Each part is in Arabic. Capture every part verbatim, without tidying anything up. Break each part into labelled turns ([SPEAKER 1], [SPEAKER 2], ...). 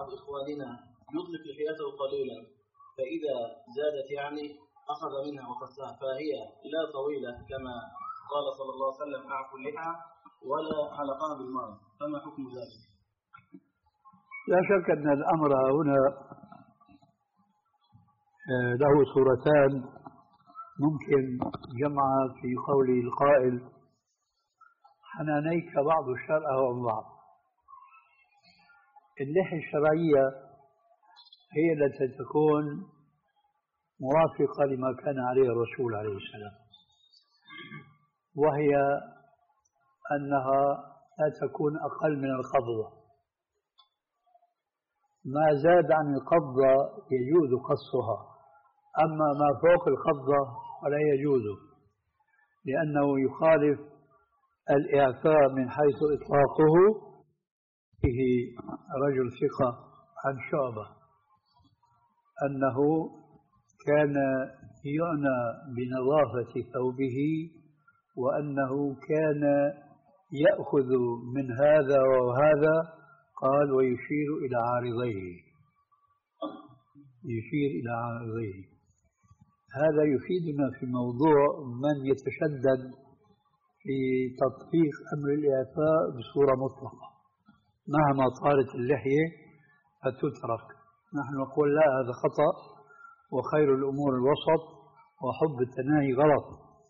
[SPEAKER 1] بعض إخواننا يطلق لحيته قليلا، فإذا زادت يعني أخذ منها وقصها، فهي لا طويلة كما قال صلى الله عليه وسلم أعفوا اللحى ولا حلقها بالمرض، فما حكم ذلك؟
[SPEAKER 2] لا شك أن الأمر هنا له صورتان ممكن جمعها في قول القائل حنانيك بعض الشرع عن بعض. اللحية الشرعية هي التي تكون موافقة لما كان عليه الرسول عليه السلام، وهي أنها لا تكون أقل من القبضة، ما زاد عن القبضة يجوز قصها، أما ما فوق القبضة فلا يجوز، لأنه يخالف الإعفاء من حيث إطلاقه. به رجل ثقة عن شعبة أنه كان يعنى بنظافة ثوبه، وأنه كان يأخذ من هذا وهذا، قال ويشير إلى عارضيه، يشير إلى عارضيه. هذا يفيدنا في موضوع من يتشدد في تطبيق أمر الإعفاء بصورة مطلقة، مهما طالت اللحية فتترك. نحن نقول لا، هذا خطأ، وخير الأمور الوسط، وحب التناهي غلط.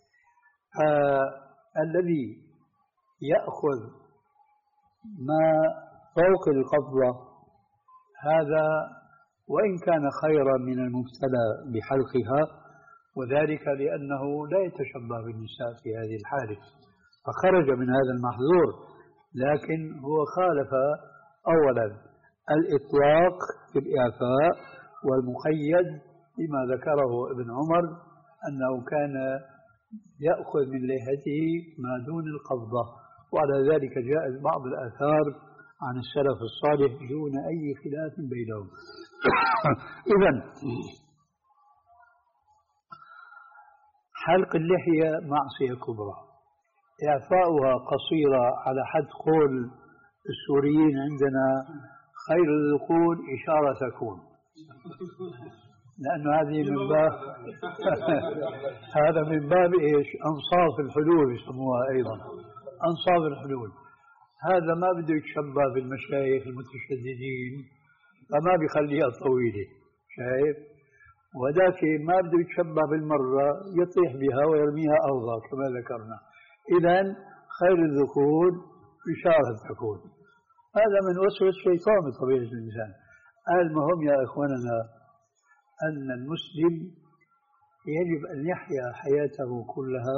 [SPEAKER 2] الذي يأخذ ما فوق القبضة هذا وإن كان خيرا من المبتلى بحلقها، وذلك لأنه لا يتشبه بالنساء في هذه الحالة فخرج من هذا المحظور، لكن هو خالف أولا الإطلاق في الإعفاء، والمقيد بما ذكره ابن عمر أنه كان يأخذ من لحيته ما دون القبضة، وعلى ذلك جاء بعض الآثار عن السلف الصالح دون أي خلاف بينهم. إذن حلق اللحية معصية كبرى، إعفاؤها قصيرة على حد قول السوريين عندنا خير الذقون إشارة تكون، لأنه هذه من باب هذا من باب إيش؟ أنصاف الحلول يسموها أيضا، أنصاف الحلول. هذا ما بده يتشبه بالمشايخ المتشددين فما بيخليها طويلة، شايف؟ وذاك ما بده يتشبه بالمرة يطيح بها ويرميها أرضا كما ذكرنا. إذن خير الذكور إشارة تكون. هذا من وسوس الشيطان بطبيعة الإنسان. المهم يا إخواننا أن المسلم يجب أن يحيا حياته كلها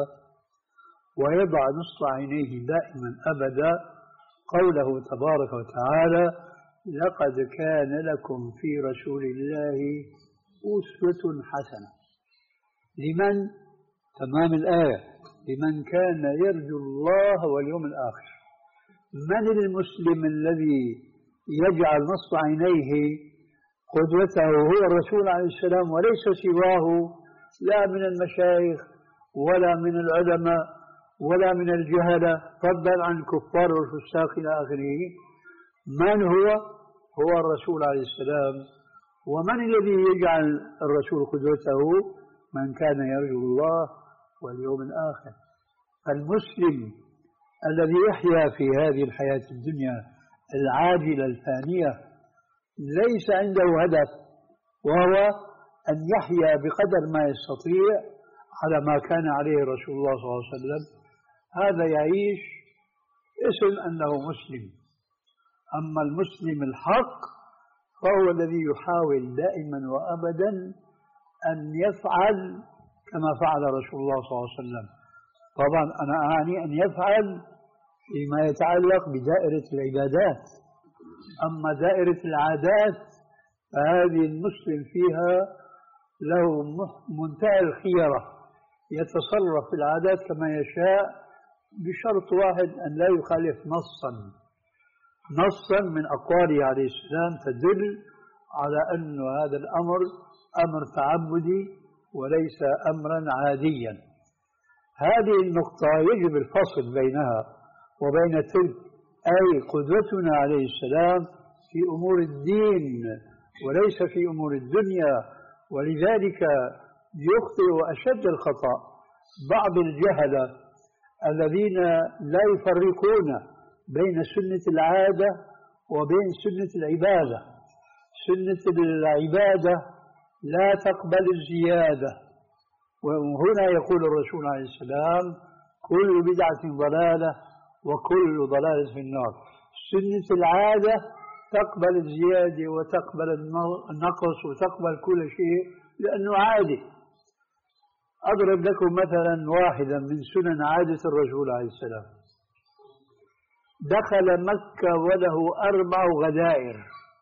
[SPEAKER 2] ويضع نصب عينيه دائما أبدا قوله تبارك وتعالى لقد كان لكم في رسول الله أسوة حسنة. لمن؟ تمام الآية، لمن كان يرجو الله واليوم الآخر. من المسلم الذي يجعل نصب عينيه قدوته هو الرسول عليه السلام وليس سواه، لا من المشايخ ولا من العلماء ولا من الجهلة، فضلا عن الكفار والفساق إلى آخره؟ من هو؟ هو الرسول عليه السلام. ومن الذي يجعل الرسول قدوته؟ من كان يرجو الله واليوم الآخر. فالمسلم الذي يحيا في هذه الحياة الدنيا العاجلة الفانية ليس عنده هدف، وهو أن يحيا بقدر ما يستطيع على ما كان عليه رسول الله صلى الله عليه وسلم. هذا يعيش اسم أنه مسلم. أما المسلم الحق فهو الذي يحاول دائما وأبدا أن يفعل كما فعل رسول الله صلى الله عليه وسلم. طبعا أنا أعني أن يفعل فيما يتعلق بدائرة العبادات، أما دائرة العادات فهذه المسلم فيها له منتهى الخيرة، يتصرف في العادات كما يشاء بشرط واحد أن لا يخالف نصا نصا من أقواله عليه السلام تدل على أن هذا الأمر أمر تعبدي وليس أمرا عاديا. هذه النقطة يجب الفصل بينها وبين تلك، أي قدوتنا عليه السلام في في أمور الدين وليس في أمور الدنيا. ولذلك يخطئ أشد الخطأ بعض الجهلة الذين لا يفرقون بين سنة العادة وبين سنة العبادة. سنة العبادة لا تقبل الزيادة، وهنا يقول الرسول عليه السلام كل بدعة ضلالة وكل ضلالة في النار. سنة العادة تقبل الزيادة وتقبل النقص وتقبل كل شيء لأنه عادي. أضرب لكم مثلا واحدا من سنن عادة الرسول عليه السلام. دخل مكة وله أربع غدائر.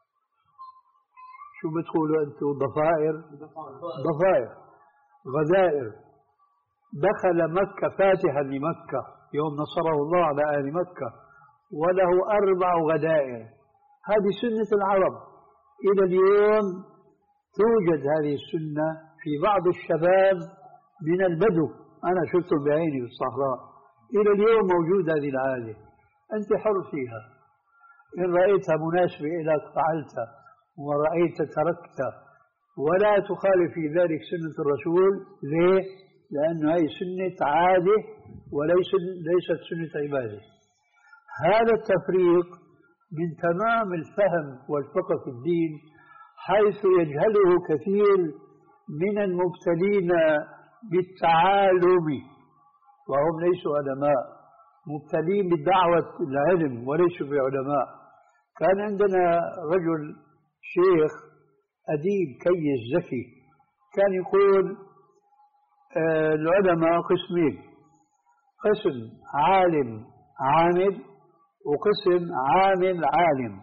[SPEAKER 2] شو بتقولوا أنتم؟ ضفائر؟ ضفائر غدائر. دخل مكة فاتحا لمكة يوم نصره الله على أهل مكة وله أربع غدائر. هذه سنة العرب إلى اليوم. توجد هذه السنة في بعض الشباب من البدو، أنا شفتهم بعيني في الصحراء، إلى اليوم موجود هذه العادة. أنت حر فيها، إن رأيتها مناسبة لك فعلتها ورأيت تركتها، ولا تخالف في ذلك سنة الرسول. ليه؟ لأن هذه سنة عادة وليست ليست سنة عبادة. هذا التفريق من تمام الفهم والفقه في الدين، حيث يجهله كثير من المبتلين بالتعالم وهم ليسوا علماء، مبتلين بدعوة العلم وليسوا بعلماء. كان عندنا رجل شيخ أديب كيس ذكي كان يقول آه العلماء قسمين: قسم عالم عامل وقسم عامل عالم.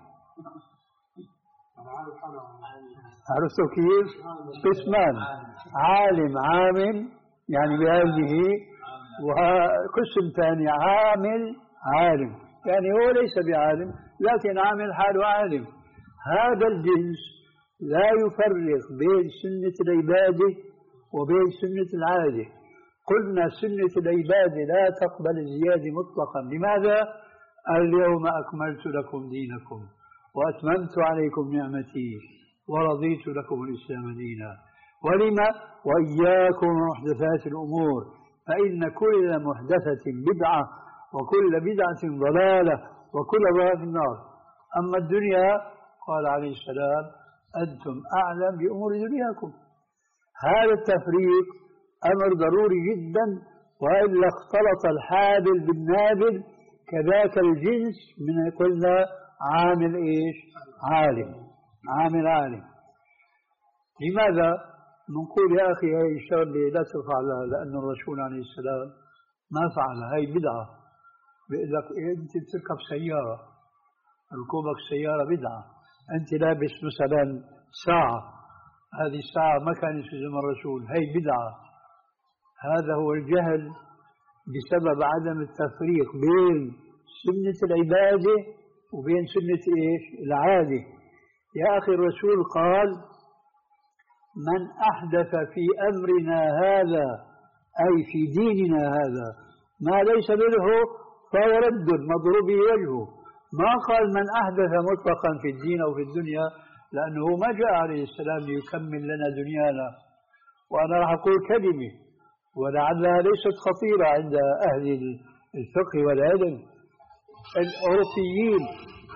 [SPEAKER 2] عرفتوا كيف؟ قسمان: عالم عامل يعني بهذه، وقسم ثاني عامل عالم يعني هو ليس بعالم لكن عامل حاله عالم. هذا الجنس لا يفرق بين سنة العبادة وبين سنة العادة. قلنا سنة العبادة لا تقبل الزيادة مطلقا. لماذا؟ اليوم أكملت لكم دينكم وأتممت عليكم نعمتي ورضيت لكم الإسلام دينا. ولما؟ وإياكم محدثات الأمور فإن كل محدثة بدعة وكل بدعة ضلالة وكل ضلالة في النار. أما الدنيا قال عليه السلام أنتم أعلم بأمور دنياكم. هذا التفريق أمر ضروري جدا، وإلا اختلط الحابل بالنابل. كذاك الجنس من قلنا عامل إيش؟ عالم عامل عالم. لماذا نقول يا أخي هاي الشغلة لا تفعلها؟ لأن الرسول عليه السلام ما فعلها، هاي بدعة. بيقول لك أنت بتركب سيارة، ركوبك سيارة بدعة. أنت لابس مثلا ساعة، هذه الساعة ما كانت في زمن الرسول، هاي بدعة. هذا هو الجهل بسبب عدم التفريق بين سنة العبادة وبين سنة إيش؟ العادة. يا أخي الرسول قال من أحدث في أمرنا هذا أي في ديننا هذا ما ليس منه فهو رد مضروب وجهه. ما قال من أحدث مطلقا في الدين أو في الدنيا، لأنه ما جاء عليه السلام ليكمل لنا دنيانا. وأنا راح أقول كلمة ولعلها ليست خطيرة عند أهل الفقه والعلم. الأوروبيين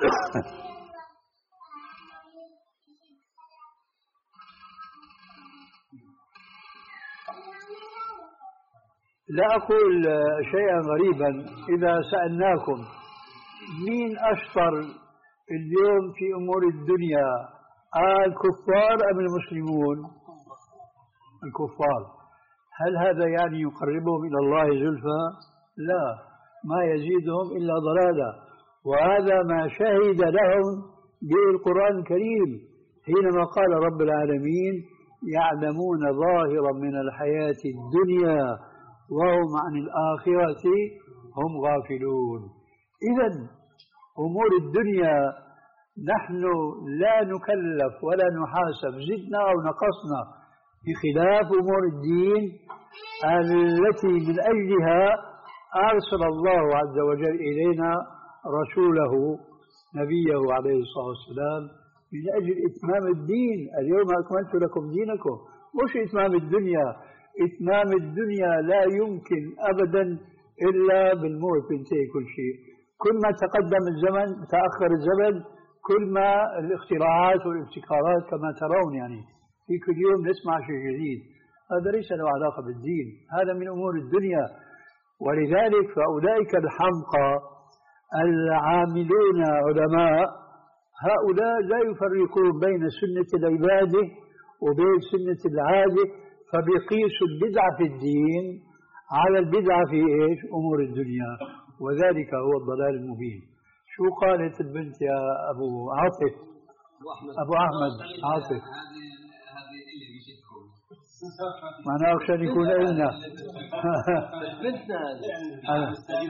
[SPEAKER 2] لا أقول شيئا غريبا إذا سألناكم مين أشطر اليوم في أمور الدنيا، الكفار أم المسلمون؟ الكفار. هل هذا يعني يقربهم إلى الله زلفى؟ لا، ما يزيدهم إلا ضلالا. وهذا ما شهد لهم به القرآن الكريم حينما قال رب العالمين يعلمون ظاهرا من الحياة الدنيا وهم عن الآخرة هم غافلون. إذن أمور الدنيا نحن لا نكلف ولا نحاسب زدنا أو نقصنا، بخلاف أمور الدين التي من أجلها أرسل الله عز وجل إلينا رسوله نبيه عليه الصلاة والسلام من أجل إتمام الدين. اليوم أكملت لكم دينكم، مش إتمام الدنيا. إتمام الدنيا لا يمكن أبدا إلا بالموت بينتهي كل شيء. كل ما تقدم الزمن تأخر الزمن، كل ما الاختراعات والابتكارات كما ترون يعني في كل يوم نسمع شيء جديد. هذا ليس له علاقة بالدين، هذا من أمور الدنيا. ولذلك فأولئك الحمقى العاملون علماء هؤلاء لا يفرقون بين سنة العبادة وبين سنة العادة، فبيقيسوا البدعة في الدين على البدعة في إيش؟ أمور الدنيا، وذلك هو الضلال المبين. شو قالت البنت يا أبو عاطف؟ أبو أحمد عاطف.
[SPEAKER 3] هذه اللي بيشكون
[SPEAKER 2] معناه عشان يكون إلنا
[SPEAKER 3] بنتنا هذه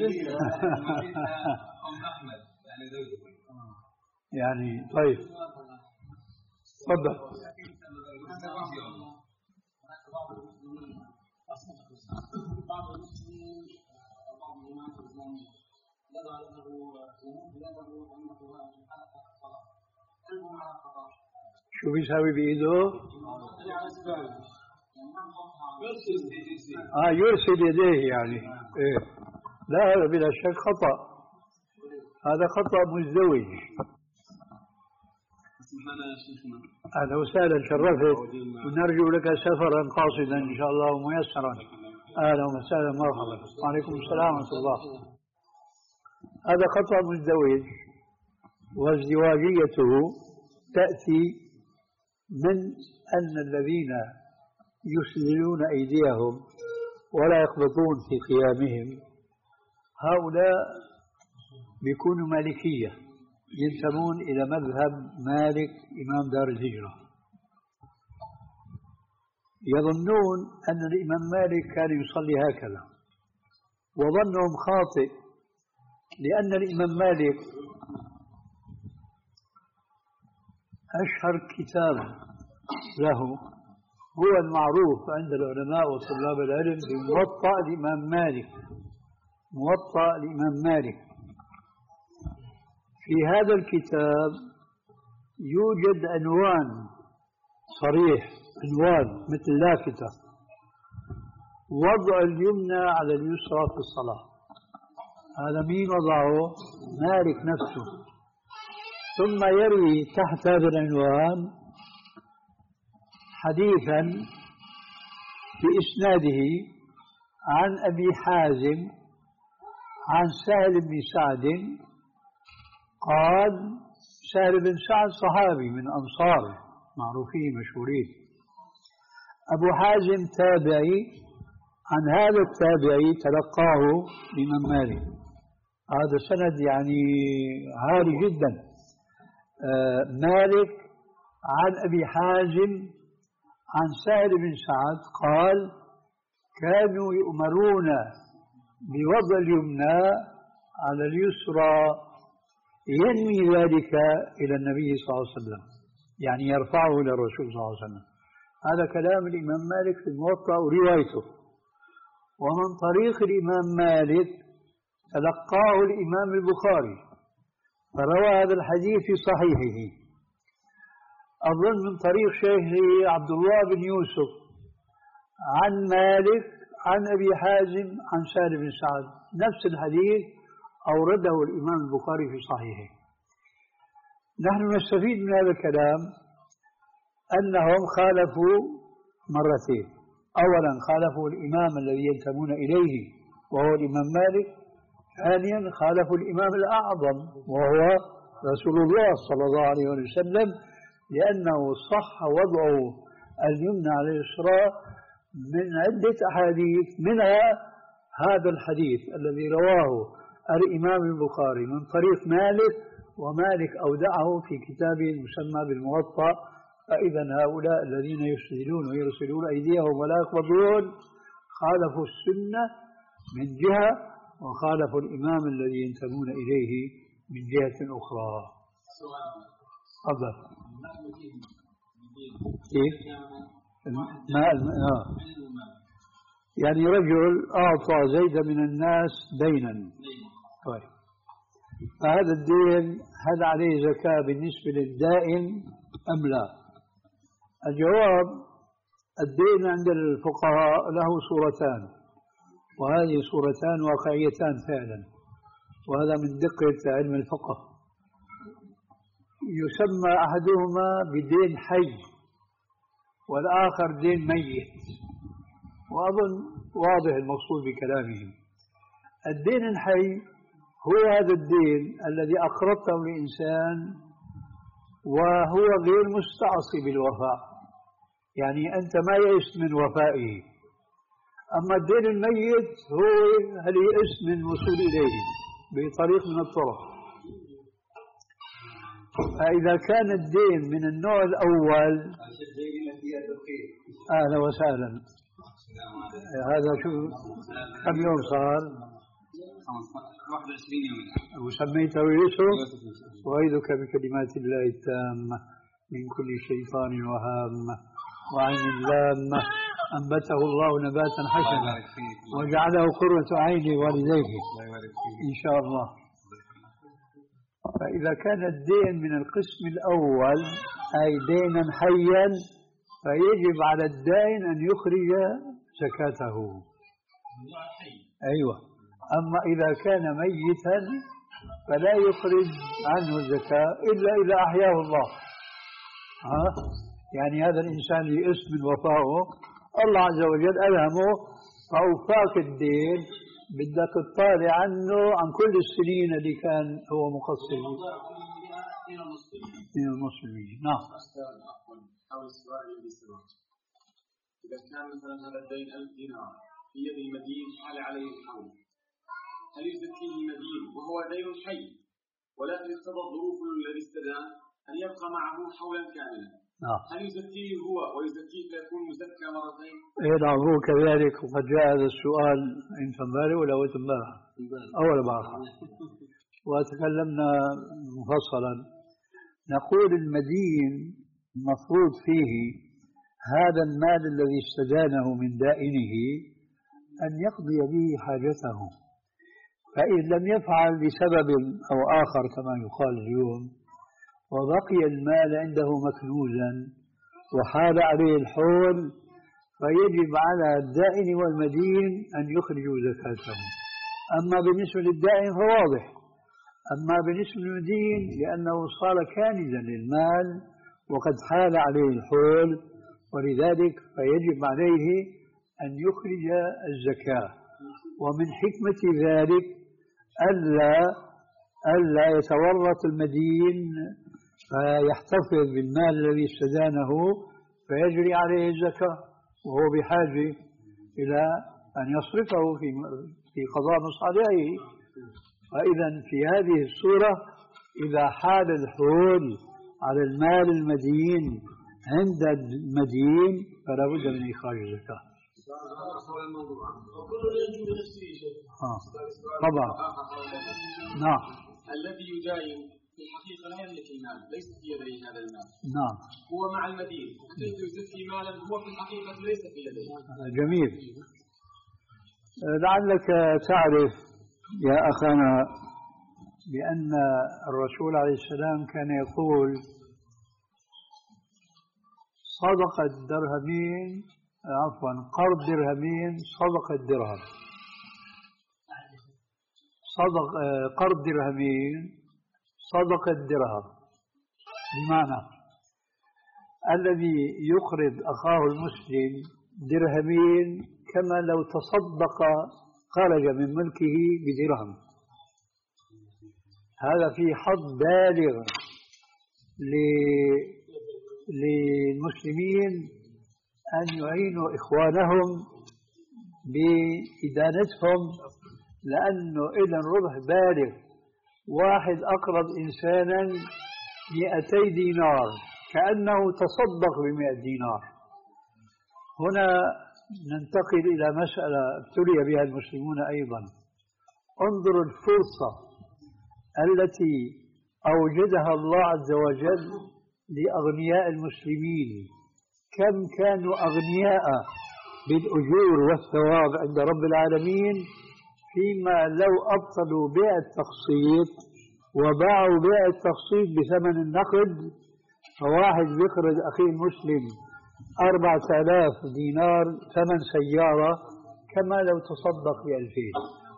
[SPEAKER 3] أم أحمد يعني زوجته
[SPEAKER 2] يعني. طيب تفضل.
[SPEAKER 1] بعض المسلمين بعض الجماعات الإسلامية يضع له يده أنه حلقة الصلاة، هل هو على خطأ؟
[SPEAKER 2] شو بيساوي بإيده؟ آه يرسل يديه يعني. إيه لا، هذا بلا شك خطأ، هذا خطأ مزدوج. أهلا وسهلا، شرفت، ونرجو لك سفرا قاصدا إن شاء الله وميسرا. أهلا وسهلا، مرحبا. وعليكم السلام ورحمة الله. هذا خطأ مزدوج، وازدواجيته تأتي من أن الذين يسدلون أيديهم ولا يقبضون في قيامهم هؤلاء بيكونوا مالكية، ينتمون إلى مذهب مالك إمام دار الهجرة. يظنون أن الإمام مالك كان يصلي هكذا، وظنهم خاطئ، لأن الإمام مالك أشهر كتاب له هو المعروف عند العلماء وطلاب العلم بموطأ الإمام مالك. موطأ الإمام مالك. في هذا الكتاب يوجد عنوان صريح، عنوان مثل لافتة: وضع اليمنى على اليسرى في الصلاة. هذا مين وضعه؟ مالك نفسه. ثم يروي تحت هذا العنوان حديثا بإسناده عن أبي حازم عن سهل بن سعد قال: سهل بن سعد صحابي من أنصار معروفين مشهورين، أبو حازم تابعي، عن هذا التابعي تلقاه الإمام مالك. هذا سند يعني عالي جدا. آه مالك عن أبي حازم عن سهل بن سعد قال: كانوا يؤمرون بوضع اليمنى على اليسرى، ينمي ذلك إلى النبي صلى الله عليه وسلم، يعني يرفعه إلى الرسول صلى الله عليه وسلم. هذا كلام الإمام مالك في الموطأ وروايته. ومن طريق الإمام مالك تلقاه الإمام البخاري فروى هذا الحديث في صحيحه، أظن من طريق شيخه عبد الله بن يوسف عن مالك عن أبي حازم عن سهل بن سعد، نفس الحديث أورده الإمام البخاري في صحيحه. نحن نستفيد من هذا الكلام أنهم خالفوا مرتين: أولا خالفوا الإمام الذي ينتمون إليه وهو الإمام مالك، ثانيا خالفوا الإمام الأعظم وهو رسول الله صلى الله عليه وسلم، لأنه صح وضعه اليمنى على اليسرى من عدة أحاديث، منها هذا الحديث الذي رواه الإمام البخاري من طريق مالك، ومالك أودعه في كتابه المسمى بالموطأ. فإذا هؤلاء الذين يسدلون ويرسلون أيديهم ولا يقبضون خالفوا السنة من جهة، وخالفوا الإمام الذي ينتمون إليه من جهة أخرى. تفضل. كيف؟ ما آه. يعني رجل أعطى زيد من الناس دينا. طيب. فهذا الدين هل عليه زكاة بالنسبة للدائن أم لا؟ الجواب: الدين عند الفقهاء له صورتان، وهذه صورتان واقعيتان فعلا، وهذا من دقة علم الفقه. يسمى أحدهما بدين حي والآخر دين ميت، وأظن واضح المقصود بكلامهم. الدين الحي هو هذا الدين الذي أقرضته لإنسان وهو غير مستعصي بالوفاء، يعني أنت ما يئست من وفائه. أما الدين الميت هو هل يئست من الوصول إليه بطريق من الطرق. فإذا كان الدين من النوع الأول، أهلا وسهلا. هذا شو كم يوم صار؟
[SPEAKER 3] واحد وعشرين يوم.
[SPEAKER 2] وسميته يوسف. وأعيذك بكلمات الله التامة من كل شيطان وهامة وعين لامة أنبته الله نباتا حسنا وجعله قرة عين والديه إن شاء الله. فإذا كان الدين من القسم الأول أي دينا حيا فيجب على الدائن أن يخرج زكاته. أيوة. أما إذا كان ميتا فلا يخرج عنه الزكاة إلا إذا أحياه الله. ها؟ يعني هذا الإنسان يئس من وفائه، الله عز وجل ألهمه فأوفاك الدين، بدك تطالع عنه عن كل السنين اللي كان هو مقصر من المسلمين. نعم.
[SPEAKER 4] حول السؤال الذي سبق، إذا كان مثلا هذا الدين ألف دينار في يد المدين حال عليه الحول، هل يزكيه المدين وهو دين حي ولكن اقتضى الظروف الذي استدان أن يبقى معه حولا كاملا؟
[SPEAKER 2] نعم.
[SPEAKER 4] هل يزكيه هو ويزكيه فيكون مزكى مرتين؟
[SPEAKER 2] إيه نعم، هو كذلك. وقد جاء هذا السؤال إن تنبالي ولا وتنبالي أول بعض، وتكلمنا مفصلا. نقول المدين المفروض فيه هذا المال الذي استدانه من دائنه أن يقضي به حاجته، فإن لم يفعل لسبب أو آخر كما يقال اليوم وبقي المال عنده مكنوزا وحال عليه الحول فيجب على الدائن والمدين أن يخرجوا زكاته. أما بالنسبة للدائن فواضح، أما بالنسبة للمدين لأنه صار كانزا للمال وقد حال عليه الحول، ولذلك فيجب عليه أن يخرج الزكاة. ومن حكمة ذلك ألا ألا يتورط المدين فيحتفظ بالمال الذي استدانه فيجري عليه الزكاة وهو بحاجة إلى أن يصرفه في في قضاء مصالحه. فإذا في هذه الصورة إذا حال الحول على المال المدين عند المدين فلا بد من إخراج الزكاة. آه. طبعا. نعم.
[SPEAKER 4] الذي يداين في الحقيقة لا يملك المال، ليس في يديه هذا المال.
[SPEAKER 2] نعم.
[SPEAKER 4] هو مع المدين، وكيف يزكي مالا هو في الحقيقة ليس في يديه.
[SPEAKER 2] جميل. لعلك تعرف يا أخانا بأن الرسول عليه السلام كان يقول صدق الدرهمين عفوا قرض درهمين صدق الدرهم. صدق قرض درهمين صدق الدرهم، بمعنى الذي يقرض أخاه المسلم درهمين كما لو تصدق خرج من ملكه بدرهم. هذا في حظ بالغ للمسلمين أن يعينوا إخوانهم بإدانتهم، لأنه إذن ربح بالغ. واحد أقرض إنسانا مئتي دينار كأنه تصدق بمئة دينار. هنا ننتقل إلى مسألة ابتلي بها المسلمون أيضا. انظروا الفرصة التي أوجدها الله عز وجل لأغنياء المسلمين، كم كانوا أغنياء بالأجور والثواب عند رب العالمين، فيما لو أبطلوا بيع التقسيط وباعوا بيع التخصيص بثمن النقد، فواحد بيخرج أخي المسلم أربعة آلاف دينار ثمن سيارة كما لو تصدق بألفين.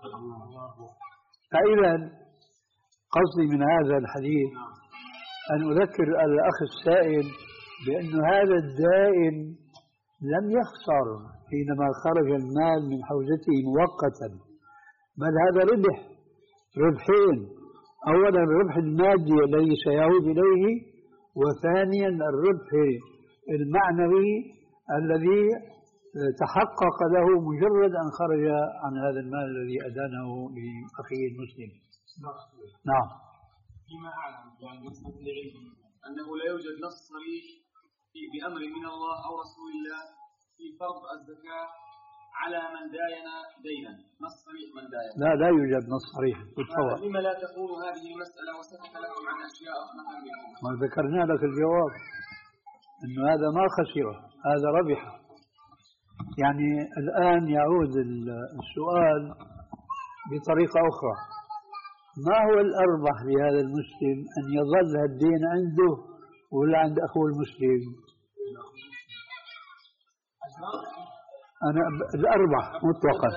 [SPEAKER 2] فإذا قصدي من هذا الحديث أن أذكر الأخ السائل بأن هذا الدائن لم يخسر حينما خرج المال من حوزته مؤقتا، بل هذا ربح ربحين: أولا الربح المادي الذي سيعود إليه، وثانيا الربح المعنوي الذي تحقق له مجرد أن خرج عن هذا المال الذي أدانه لأخيه المسلم. نعم.
[SPEAKER 4] فيما أعلم يعني أنه لا يوجد نص صريح بأمر من الله أو رسول الله في فرض الزكاة على من داين دينا، نص صريح من داين.
[SPEAKER 2] لا لا يوجد نص صريح.
[SPEAKER 4] لما لا تقول هذه المسألة وسكت لكم عن أشياء مثلا؟
[SPEAKER 2] ما ذكرنا لك الجواب أنه هذا ما خسر، هذا ربح. يعني الآن يعود السؤال بطريقة أخرى: ما هو الأربح لهذا المسلم أن يظل الدين عنده ولا عند أخوه المسلم؟ أنا الأربح مطلقا.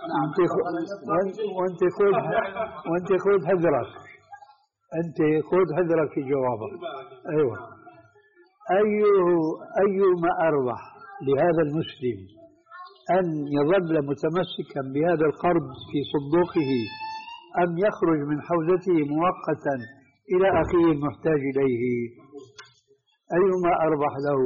[SPEAKER 2] وأنت خذ وأنت خذ حذرك، أنت خذ حذرك في جوابك. أيوة. أيه أيما أربح لهذا المسلم أن يظل متمسكا بهذا القرض في صندوقه أم يخرج من حوزته مؤقتا إلى أخيه المحتاج إليه؟ أيما أربح له؟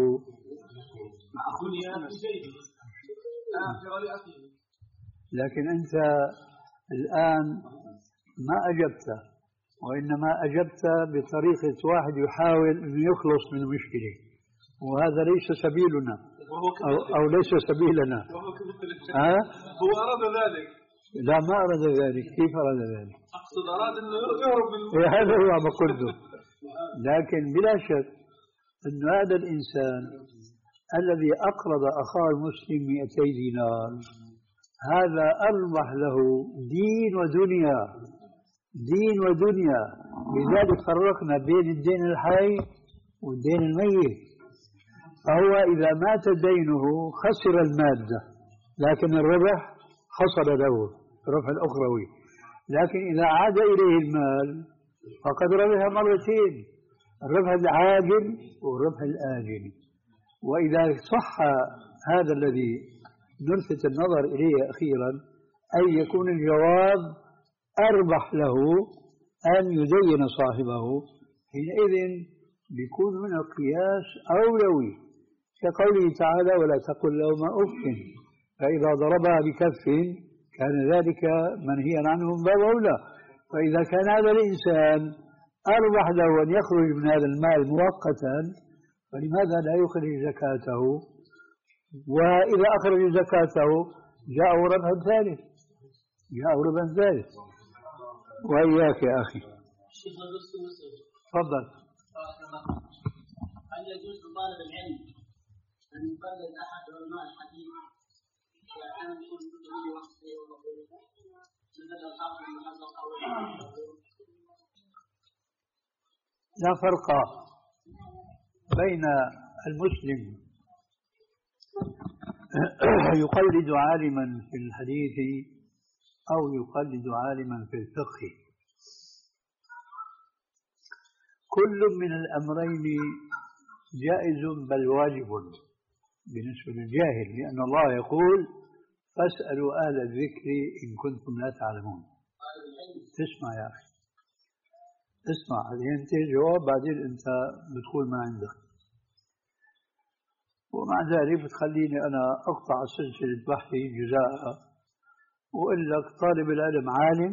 [SPEAKER 2] لكن أنت الآن ما أجبت، وإنما أجبت بطريقة واحد يحاول أن يخلص من المشكلة، وهذا ليس سبيلنا أو, أو ليس سبيلنا. ها؟
[SPEAKER 5] هو أراد ذلك.
[SPEAKER 2] لا ما أراد ذلك. كيف أراد ذلك؟
[SPEAKER 5] أقصد أراد أنه يهرب من
[SPEAKER 2] هذا هو ما قلته. لكن بلا شك أن هذا الإنسان الذي أقرض أخاه المسلم مئتي دينار هذا أربح له دين ودنيا، دين ودنيا. لذلك فرقنا بين الدين الحي والدين الميت. فهو إذا مات دينه خسر المادة، لكن الربح حصل له الربح الأخروي. لكن إذا عاد إليه المال فقد ربح مرتين: الربح العاجل والربح الآجل. وإذا صح هذا الذي نلفت النظر إليه أخيرا، أن يكون الجواب أربح له أن يدين صاحبه، حينئذ بيكون من القياس أولوي، كقوله تعالى: ولا تقل لهما أف، فإذا ضربها بكف كان ذلك منهيا عنه من باب أولى. فإذا كان هذا الإنسان أربح له أن يخرج من هذا المال مؤقتا، فلماذا لا يخرج زكاته؟ وإذا أخرج زكاته جاءه ربح ثالث، جاءه ربح ثالث. وإياك يا أخي. تفضل.
[SPEAKER 6] هل يجوز لطالب العلم أن يقلد أحد علماء الحديث كان يكون في وصفه ومقوله مثل الحافظ بن حجر أو
[SPEAKER 2] لا فرق بين المسلم يقلد عالما في الحديث أو يقلد عالما في الفقه. كل من الأمرين جائز بل واجب بالنسبة للجاهل، لأن الله يقول: فاسألوا أهل الذكر إن كنتم لا تعلمون. تسمع يا أخي، اسمع، أنت جواب بعدين أنت بتقول ما عندك، ومع ذلك بتخليني أنا أقطع سلسلة بحثي جزاء وأقول لك طالب العلم عالم،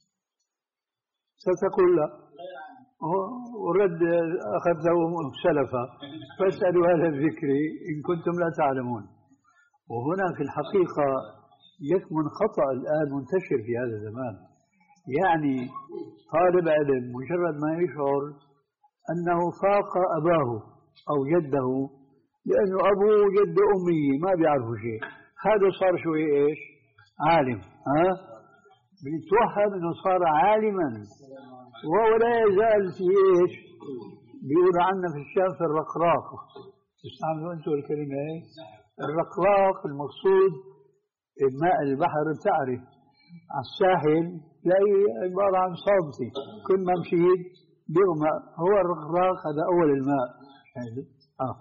[SPEAKER 2] ستقول لا، ورد أخذته سلفا: فاسألوا أهل الذكر إن كنتم لا تعلمون. وهنا في الحقيقة يكمن خطأ الآن منتشر في هذا الزمان. يعني طالب علم مجرد ما يشعر أنه فاق أباه أو جده، لأنه أبوه وجد أمي ما بيعرفوا شيء، هذا صار شوي إيش؟ عالم. ها؟ بيتوهم أنه صار عالما، وهو لا يزال في إيش؟ بيقول عنا في الشام في الرقراق، تستعملوا أنتم الكلمة هي؟ الرقراق المقصود ماء البحر، تعرف على الساحل تلاقي عبارة عن صابتي، كل ما مشيت بيغمى، هو الرقراق هذا أول الماء. آه.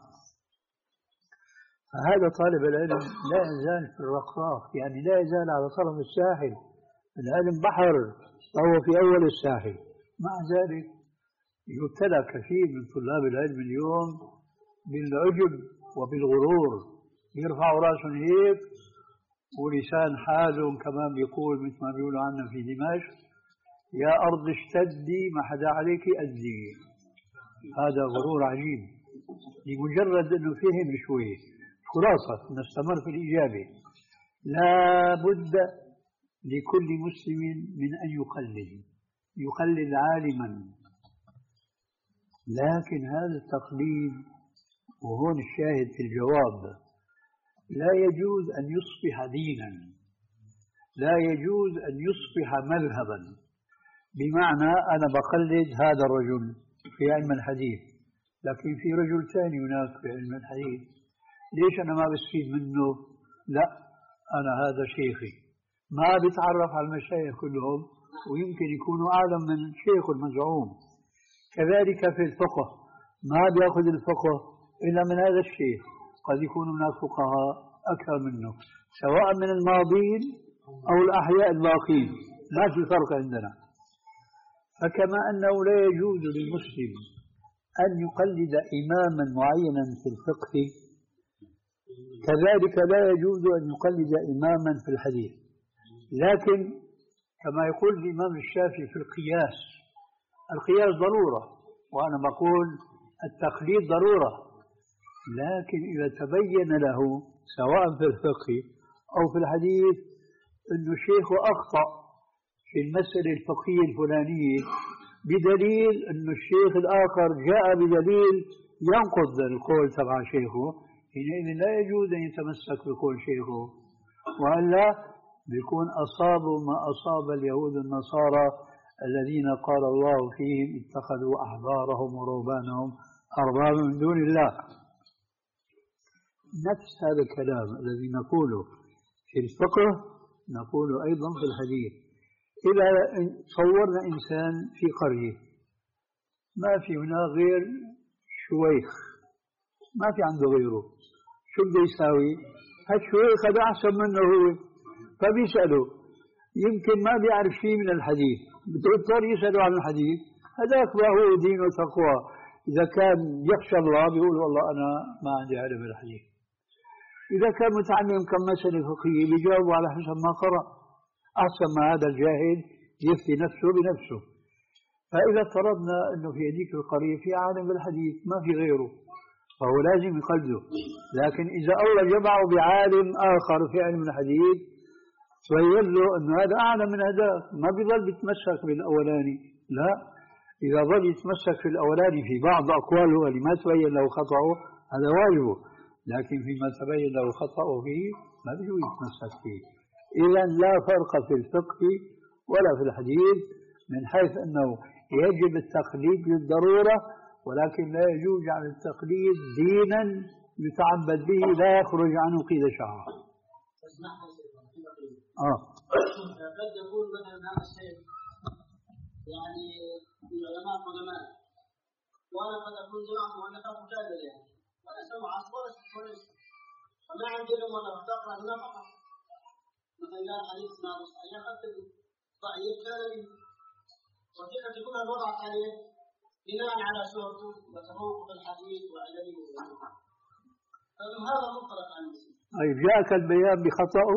[SPEAKER 2] فهذا طالب العلم لا يزال في الرقراق، يعني لا يزال على طرف الساحل، العلم بحر فهو في أول الساحل. مع ذلك يبتلى كثير من طلاب العلم اليوم بالعجب وبالغرور، يرفعوا راسهم هيك ولسان حالهم كمان بيقول مثل ما بيقولوا عنا في دمشق: يا أرض اشتدي ما حدا عليك أدي. هذا غرور عجيب لمجرد أنه فهم شوي. خلاصة نستمر في الإجابة: لا بد لكل مسلم من أن يقلد يقلد عالما، لكن هذا التقليد، وهون الشاهد في الجواب، لا يجوز أن يصبح دينا، لا يجوز أن يصبح مذهبا. بمعنى أنا بقلد هذا الرجل في علم الحديث، لكن في رجل ثاني هناك في علم الحديث، ليش أنا ما بستفيد منه؟ لا، أنا هذا شيخي. ما بتعرف على المشايخ كلهم ويمكن يكونوا أعلم من شيخ المزعوم. كذلك في الفقه ما بيأخذ الفقه إلا من هذا الشيخ، قد يكون هناك فقهاء أكثر منه سواء من الماضين أو الأحياء الباقين، ما في فرق عندنا. فكما أنه لا يجوز للمسلم أن يقلد إماما معينا في الفقه، كذلك لا يجوز أن يقلد إماما في الحديث. لكن كما يقول الإمام الشافعي في القياس: القياس ضرورة، وأنا بقول التقليد ضرورة، لكن إذا تبين له سواء في الفقه أو في الحديث أن الشيخ أخطأ في المسألة الفقهية الفلانية بدليل أن الشيخ الآخر جاء بدليل ينقض القول تبع شيخه، حينئذ لا يجوز أن يتمسك بقول شيخه، وإلا بيكون أصابوا ما أصاب اليهود النصارى الذين قال الله فيهم: اتخذوا أحبارهم ورهبانهم أربابا من دون الله. نفس هذا الكلام الذي نقوله في الفقه نقوله أيضا في الحديث. إذا صورنا إنسان في قرية ما في هنا غير شويخ، ما في عنده غيره، شو بده يساوي؟ هالشويخ هذا أحسن منه هو، فبيسأله، يمكن ما بيعرف شيء من الحديث، بتضطر يسأله عن الحديث. هذاك ما هو دين وتقوى، إذا كان يخشى الله بيقول والله أنا ما عندي علم الحديث. إذا كان متعلم كم مسألة فقهية بيجاوب على حسب ما قرأ، أحسن ما هذا الجاهل يفتي نفسه بنفسه. فإذا افترضنا أنه في هذيك القرية في عالم بالحديث ما في غيره، فهو لازم يقلده. لكن إذا الله جمعه بعالم آخر في علم الحديث تبين له أنه هذا أعلى من هذا، ما بيظل يتمسك بالأولاني، لا، إذا ظل يتمسك في الأولاني في بعض أقواله اللي ما تبين له خطأه هذا واجبه، لكن فيما تبين له خطأه فيه ما بيجوز يتمسك فيه. إذا لا فرق في الفقه ولا في الحديث، من حيث أنه يجب التقليد للضرورة، ولكن لا يجوز على التقليد دينا يتعبد به لا يخرج عنه قيد شعر. آه.
[SPEAKER 6] قد يكون مثلا هذا الشيء يعني العلماء قدماء، وانا قد اكون جماعه مؤلفه مجادله يعني، ولا سمع ولا ولا فما عندي لهم ولا تقرا هنا فقط. مثلا قال حديث ما صحيح قد ضعيف كان منه، وكيف تكون الوضع عليه بناء على شهرته وتفوق في الحديث وعلمه وغيره. فهذا مطلق عن المسلم.
[SPEAKER 2] طيب جاءك البيان بخطأه؟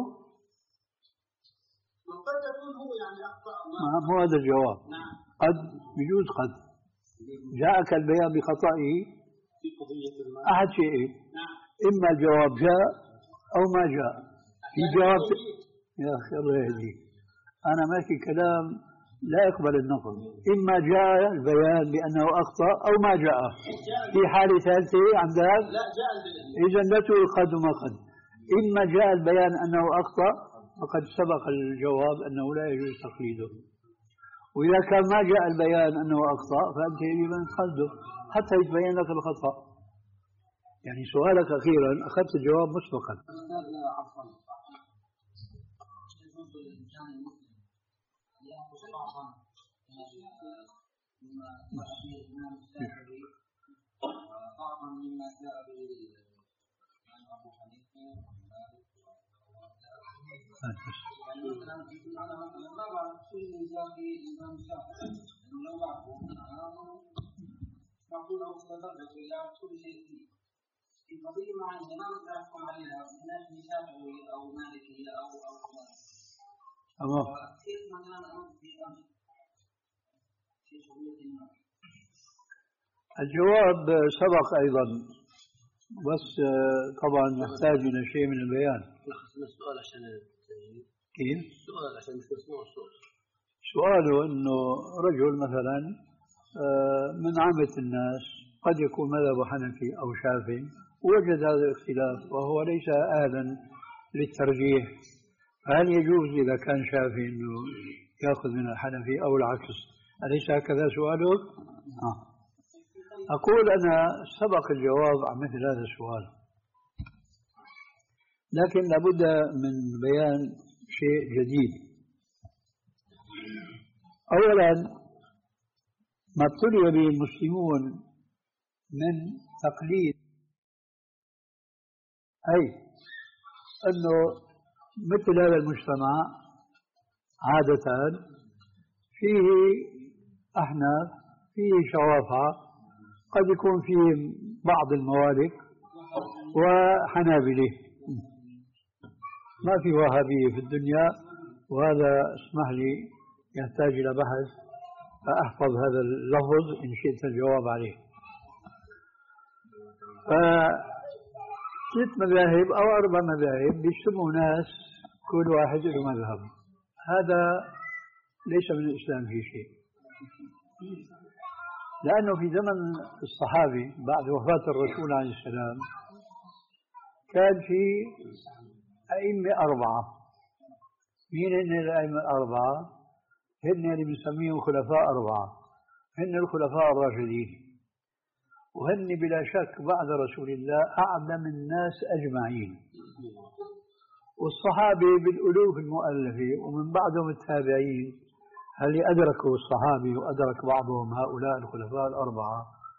[SPEAKER 6] قد يكون هو يعني أخطأ.
[SPEAKER 2] مو هذا الجواب.
[SPEAKER 6] نعم.
[SPEAKER 2] قد يجوز قد. جاءك البيان بخطئه
[SPEAKER 1] في قضية ما
[SPEAKER 2] أحد شيئين.
[SPEAKER 6] نعم.
[SPEAKER 2] إما الجواب جاء أو ما جاء. في جواب يا أخي الله يهديك، أنا ماشي كلام لا يقبل النقل. إما جاء البيان بأنه أخطأ أو ما جاء. في حالة ثالثة عندك
[SPEAKER 6] لا جاء البيان.
[SPEAKER 2] إذا لا تقول قد وما قد. إما جاء البيان أنه أخطأ فقد سبق الجواب أنه لا يجوز تقليده، وإذا كان ما جاء البيان أنه أخطأ فأنت يجب أن تخلده حتى يتبين لك الخطأ. يعني سؤالك أخيرا أخذت الجواب مسبقا.
[SPEAKER 7] بعضا مما جاء به أبو حنيفة يعني مثلا أنا مثلا ما بعرف شو اللي جاء به الإمام الشافعي، لأنه لو بعرفه معقول أو درجة إلى كل شيء فيه. في قضية معينة ما أقدر أحكم عليها من ناحية شافعي أو مالكي أو أو
[SPEAKER 2] تمام.
[SPEAKER 7] كيف مثلا أمضي أمر في شغلة ما؟
[SPEAKER 2] الجواب سبق أيضا، بس طبعا يحتاج إلى شيء من البيان.
[SPEAKER 1] السؤال عشان
[SPEAKER 2] كيف؟
[SPEAKER 1] السؤال عشان مش مسموع الصوت.
[SPEAKER 2] سؤاله إنه رجل مثلا من عامة الناس قد يكون مذهب حنفي أو شافعي ووجد هذا الاختلاف وهو ليس أهلا للترجيح، فهل يجوز إذا كان شافعي إنه يأخذ من الحنفي أو العكس؟ أليس هكذا سؤاله؟ آه. أقول أنا سبق الجواب عن مثل هذا السؤال، لكن لابد من بيان شيء جديد. أولا ما ابتلي به المسلمون من تقليد، أي أنه مثل هذا المجتمع عادة فيه أحناف فيه شوافع قد يكون فيه بعض الموالك وحنابلة، ما في وهابية في الدنيا، وهذا اسمح لي يحتاج إلى بحث فأحفظ هذا اللفظ إن شئت الجواب عليه. ثلاث مذاهب أو أربع مذاهب بيجتمعوا ناس كل واحد له مذهب، هذا ليس من الإسلام في شيء، لأنه في زمن الصحابة بعد وفاة الرسول عليه السلام كان في أئمة أربعة. مين هن الأئمة الأربعة؟ هن اللي بنسميهم خلفاء أربعة، هن الخلفاء الراشدين، وهن بلا شك بعد رسول الله أعلم الناس أجمعين، والصحابة بالألوف المؤلفة ومن بعدهم التابعين هل أدركوا الصحابي وأدرك بعضهم هؤلاء الخلفاء الأربعة.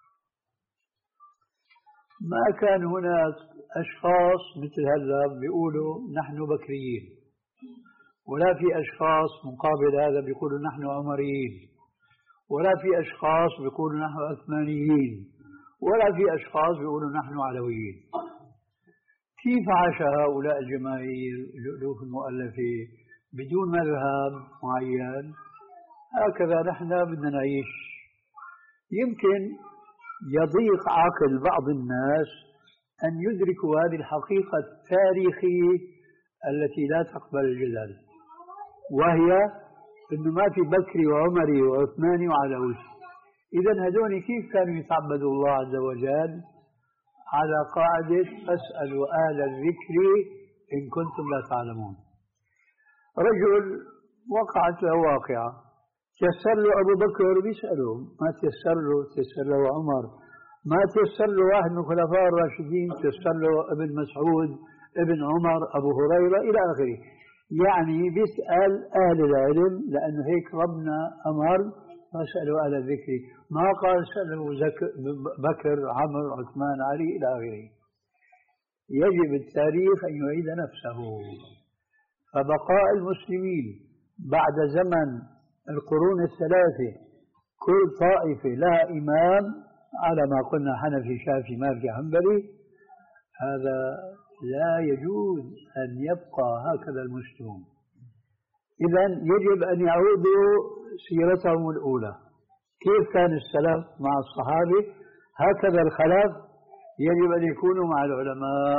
[SPEAKER 2] ما كان هناك أشخاص مثل هذا بيقولوا نحن بكريين، ولا في أشخاص مقابل هذا بيقولوا نحن عمريين، ولا في أشخاص بيقولوا نحن عثمانيين، ولا في أشخاص بيقولوا نحن علويين. كيف عاش هؤلاء الجماهير الألوف المؤلفة بدون مذهب معين؟ هكذا نحن بدنا نعيش. يمكن يضيق عقل بعض الناس أن يدركوا هذه الحقيقة التاريخية التي لا تقبل الجدل، وهي أنه ما في بكري وعمري وعثماني وعلوي. إذا هذول كيف كانوا يتعبدوا الله عز وجل؟ على قاعدة فاسألوا أهل الذكر إن كنتم لا تعلمون. رجل وقعت له واقعة، تيسر له أبو بكر بيسأله، ما تيسر له تيسر له عمر، ما تيسر له واحد من الخلفاء الراشدين، تيسر له ابن مسعود ابن عمر أبو هريرة إلى آخره. يعني بيسأل أهل العلم لأنه هيك ربنا أمر فاسألوا أهل الذكر، ما قال سألوا بكر عمر عثمان علي إلى آخره. يجب التاريخ أن يعيد نفسه، فبقاء المسلمين بعد زمن القرون الثلاثة كل طائفة لها إمام على ما قلنا حنفي شافعي مالكي حنبلي، هذا لا يجوز أن يبقى هكذا المسلمون. إذا يجب أن يعودوا سيرتهم الأولى، كيف كان السلف مع الصحابة هكذا الخلف يجب أن يكونوا مع العلماء.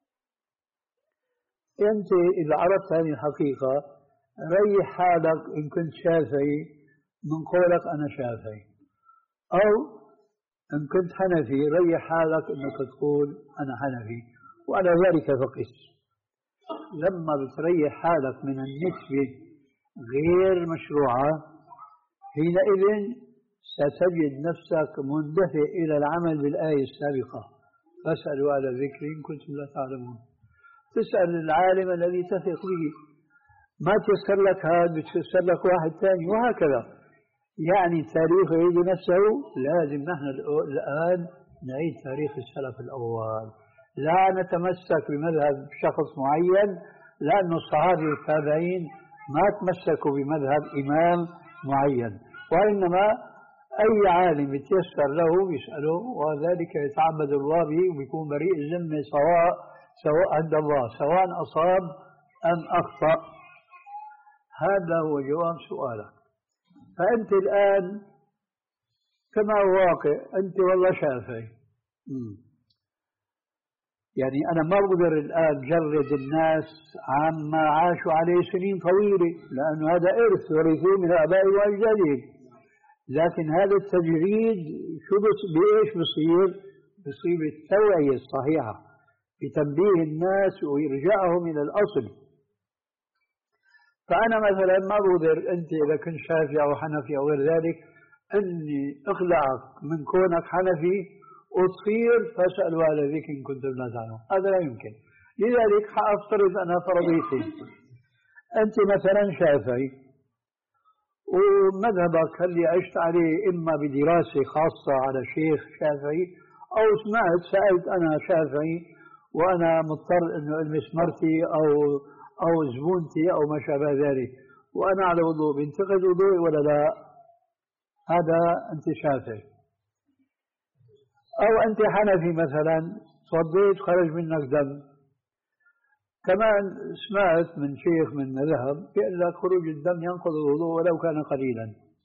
[SPEAKER 2] أنت إذا عرفت هذه الحقيقة ريح حالك إن كنت شافعي من قولك أنا شافعي، أو إن كنت حنفي ريح حالك إنك تقول أنا حنفي، وعلى ذلك فقس. لما بتريح حالك من النسبة غير مشروعة حينئذ ستجد نفسك مندفع إلى العمل بالآية السابقة فاسألوا أهل الذكر إن كنتم لا تعلمون. تسأل العالم الذي تثق به، ما تيسر لك هذا بتيسر لك واحد ثاني، وهكذا. يعني التاريخ يعيد نفسه، لازم نحن الآن نعيد تاريخ السلف الأول، لا نتمسك بمذهب شخص معين، لأن الصحابة والتابعين ما تمسكوا بمذهب إمام معين، وإنما أي عالم يتيسر له يسأله، وذلك يتعبد الله به ويكون بريء الذمة سواء سواء عند الله، سواء أصاب أم أخطأ. هذا هو جواب سؤالك. فأنت الآن كما هو واقع، أنت والله شافعي، يعني أنا ما بقدر الآن جرد الناس عما عاشوا عليه سنين طويلة، لأنه هذا إرث ورثوه من آبائهم وأجدادهم. لكن هذا التجريد شو بس بإيش بصير؟ بصير بالتوعية الصحيحة، بتنبيه الناس وإرجاعهم إلى الأصل. فأنا مثلا ما بقدر أنت إذا كنت شافعي أو حنفي أو غير ذلك أني أخلعك من كونك حنفي وتصير فاسألوا أهل الذكر إن كنتم لا تعلمون، هذا لا يمكن. لذلك حأفترض أنا فرضيتي، أنت مثلا شافعي ومذهبك اللي عشت عليه إما بدراسة خاصة على شيخ شافعي، أو سمعت سألت أنا شافعي وأنا مضطر إنه ألمس مرتي أو أو زبونتي أو ما شابه ذلك، وأنا على وضوء، بينتقد وضوئي ولا لا؟ هذا أنت شافعي. أو أنت حنفي مثلا، صديت خرج منك دم، كمان سمعت من شيخ من مذهب يقول لك خروج الدم ينقض الوضوء ولو كان قليلا.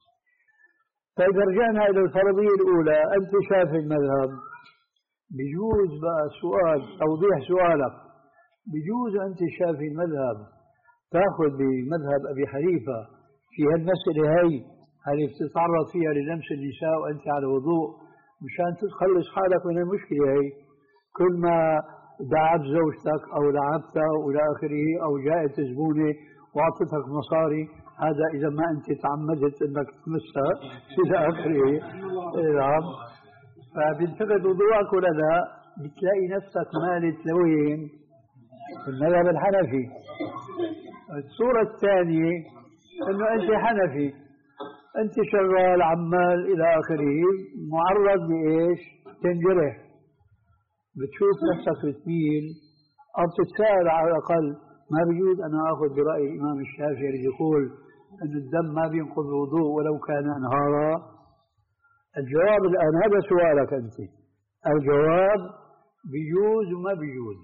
[SPEAKER 2] فإذا رجعنا إلى الفرضية الأولى، أنت شافعي المذهب، بجوز بقى سؤال توضيح سؤالك، بجوز أنت شافعي المذهب تأخذ بمذهب أبي حنيفة في هالمسألة هي اللي بتتعرض فيها للمس النساء وأنت على وضوء، مشان تخلص حالك من المشكلة هي. كل ما دعت زوجتك أو لعبتها وإلى آخره، أو جاءت زبونة وأعطتك مصاري، هذا إذا ما أنت تعمدت أنك تمسها إلى آخره. نعم. فبينتقد وضوءك ولا لا؟ بتلاقي نفسك مالت لوين؟ في المذهب الحنفي. الصورة الثانية أنه أنت حنفي، أنت شغال عمال إلى آخره، معرض لإيش؟ تنجرح، بتشوف نفسك بتميل أو تتساءل على الأقل، ما بيجوز أنا أخذ برأي الإمام الشافعي اللي يقول أن الدم ما بينقض الوضوء ولو كان أنهارا؟ الجواب الآن هذا سؤالك أنت، الجواب بيجوز وما بيجوز.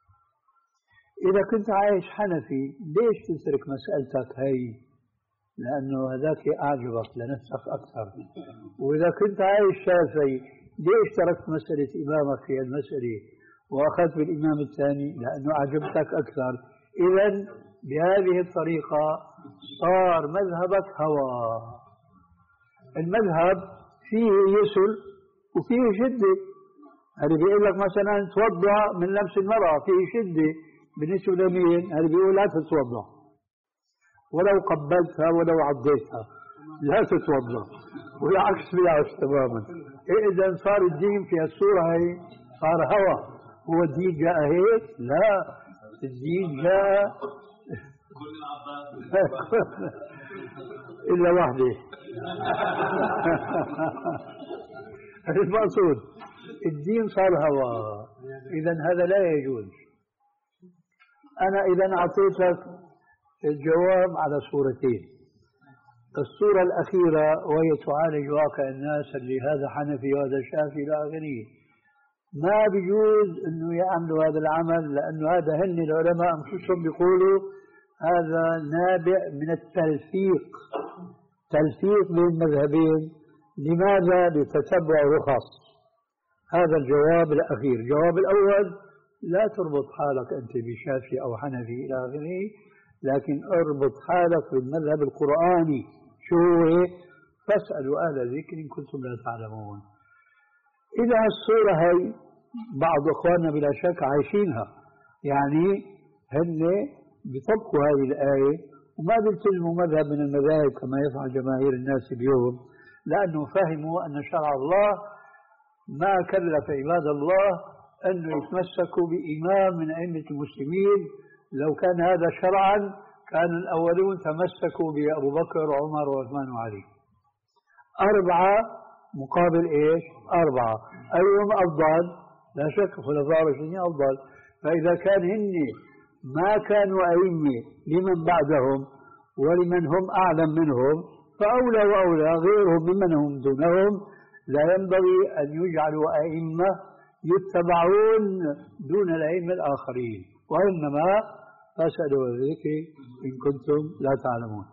[SPEAKER 2] إذا كنت عايش حنفي ليش تترك مسألتك هي؟ لأنه هذاك أعجبك لنفسك أكثر. وإذا كنت عايش شافعي ليش تركت مسألة إمامك في المسألة وأخذت بالإمام الثاني؟ لأنه أعجبتك أكثر. إذا بهذه الطريقة صار مذهبك هوى. المذهب فيه يسر وفيه شدة. هذا بيقول لك مثلا توضع من لمس المرأة، فيه شدة بالنسبة لمين؟ هذا بيقول لا تتوضع ولو قبلتها ولو عضيتها، لا تتوضا، والعكس بالعكس تماما. إذا صار الدين في الصورة هي صار هوى. هو الدين جاء هيك؟ لا، الدين جاء إلا واحدة المقصود الدين صار هوى. إذا هذا لا يجوز. أنا إذا أعطيتك الجواب على صورتين. الصورة الأخيرة وهي تعالج واقع الناس اللي هذا حنفي وهذا شافعي إلى آخره، ما بيجوز إنه يعملوا هذا العمل، لأنه هذا هن العلماء أنفسهم بيقولوا هذا نابع من التلفيق، تلفيق بين المذهبين. لماذا؟ لتتبع رخص. هذا الجواب الأخير. الجواب الأول لا تربط حالك أنت بشافعي أو حنفي إلى آخره، لكن اربط حالك بالمذهب القرآني. شو هو؟ فاسألوا أهل الذكر إن كنتم لا تعلمون. إذا الصورة هي بعض أخواننا بلا شك عايشينها، يعني هن بيطبقوا هذه الآية وما بيلتزموا مذهب من المذاهب كما يفعل جماهير الناس اليوم، لأنه فهموا أن شرع الله ما كلف عباد الله أن يتمسكوا بإمام من أئمة المسلمين. لو كان هذا شرعا كان الأولون تمسكوا بأبو بكر وعمر وعثمان وعلي. أربعة مقابل إيش؟ أربعة، أيهم أفضل؟ لا شك خلفاء الراشدين أفضل. فإذا كان هن ما كانوا أئمة لمن بعدهم ولمن هم أعلم منهم، فأولى وأولى غيرهم ممن هم دونهم لا ينبغي أن يجعلوا أئمة يتبعون دون الأئمة الآخرين، وإنما فاسألوا الذكر إن كنتم لا تعلمون.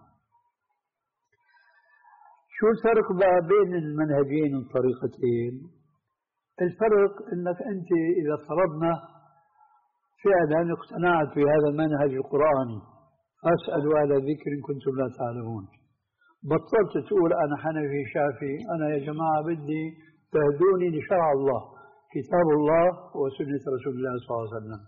[SPEAKER 2] شو الفرق بقى بين المنهجين والطريقتين؟ الفرق أنك أنت إذا فرضنا فعلا اقتنعت بهذا المنهج القرآني، فاسألوا أهل الذكر إن كنتم لا تعلمون، بطلت تقول أنا حنفي شافعي، أنا يا جماعة بدي تهدوني لشرع الله، كتاب الله وسنة رسول الله صلى الله عليه وسلم.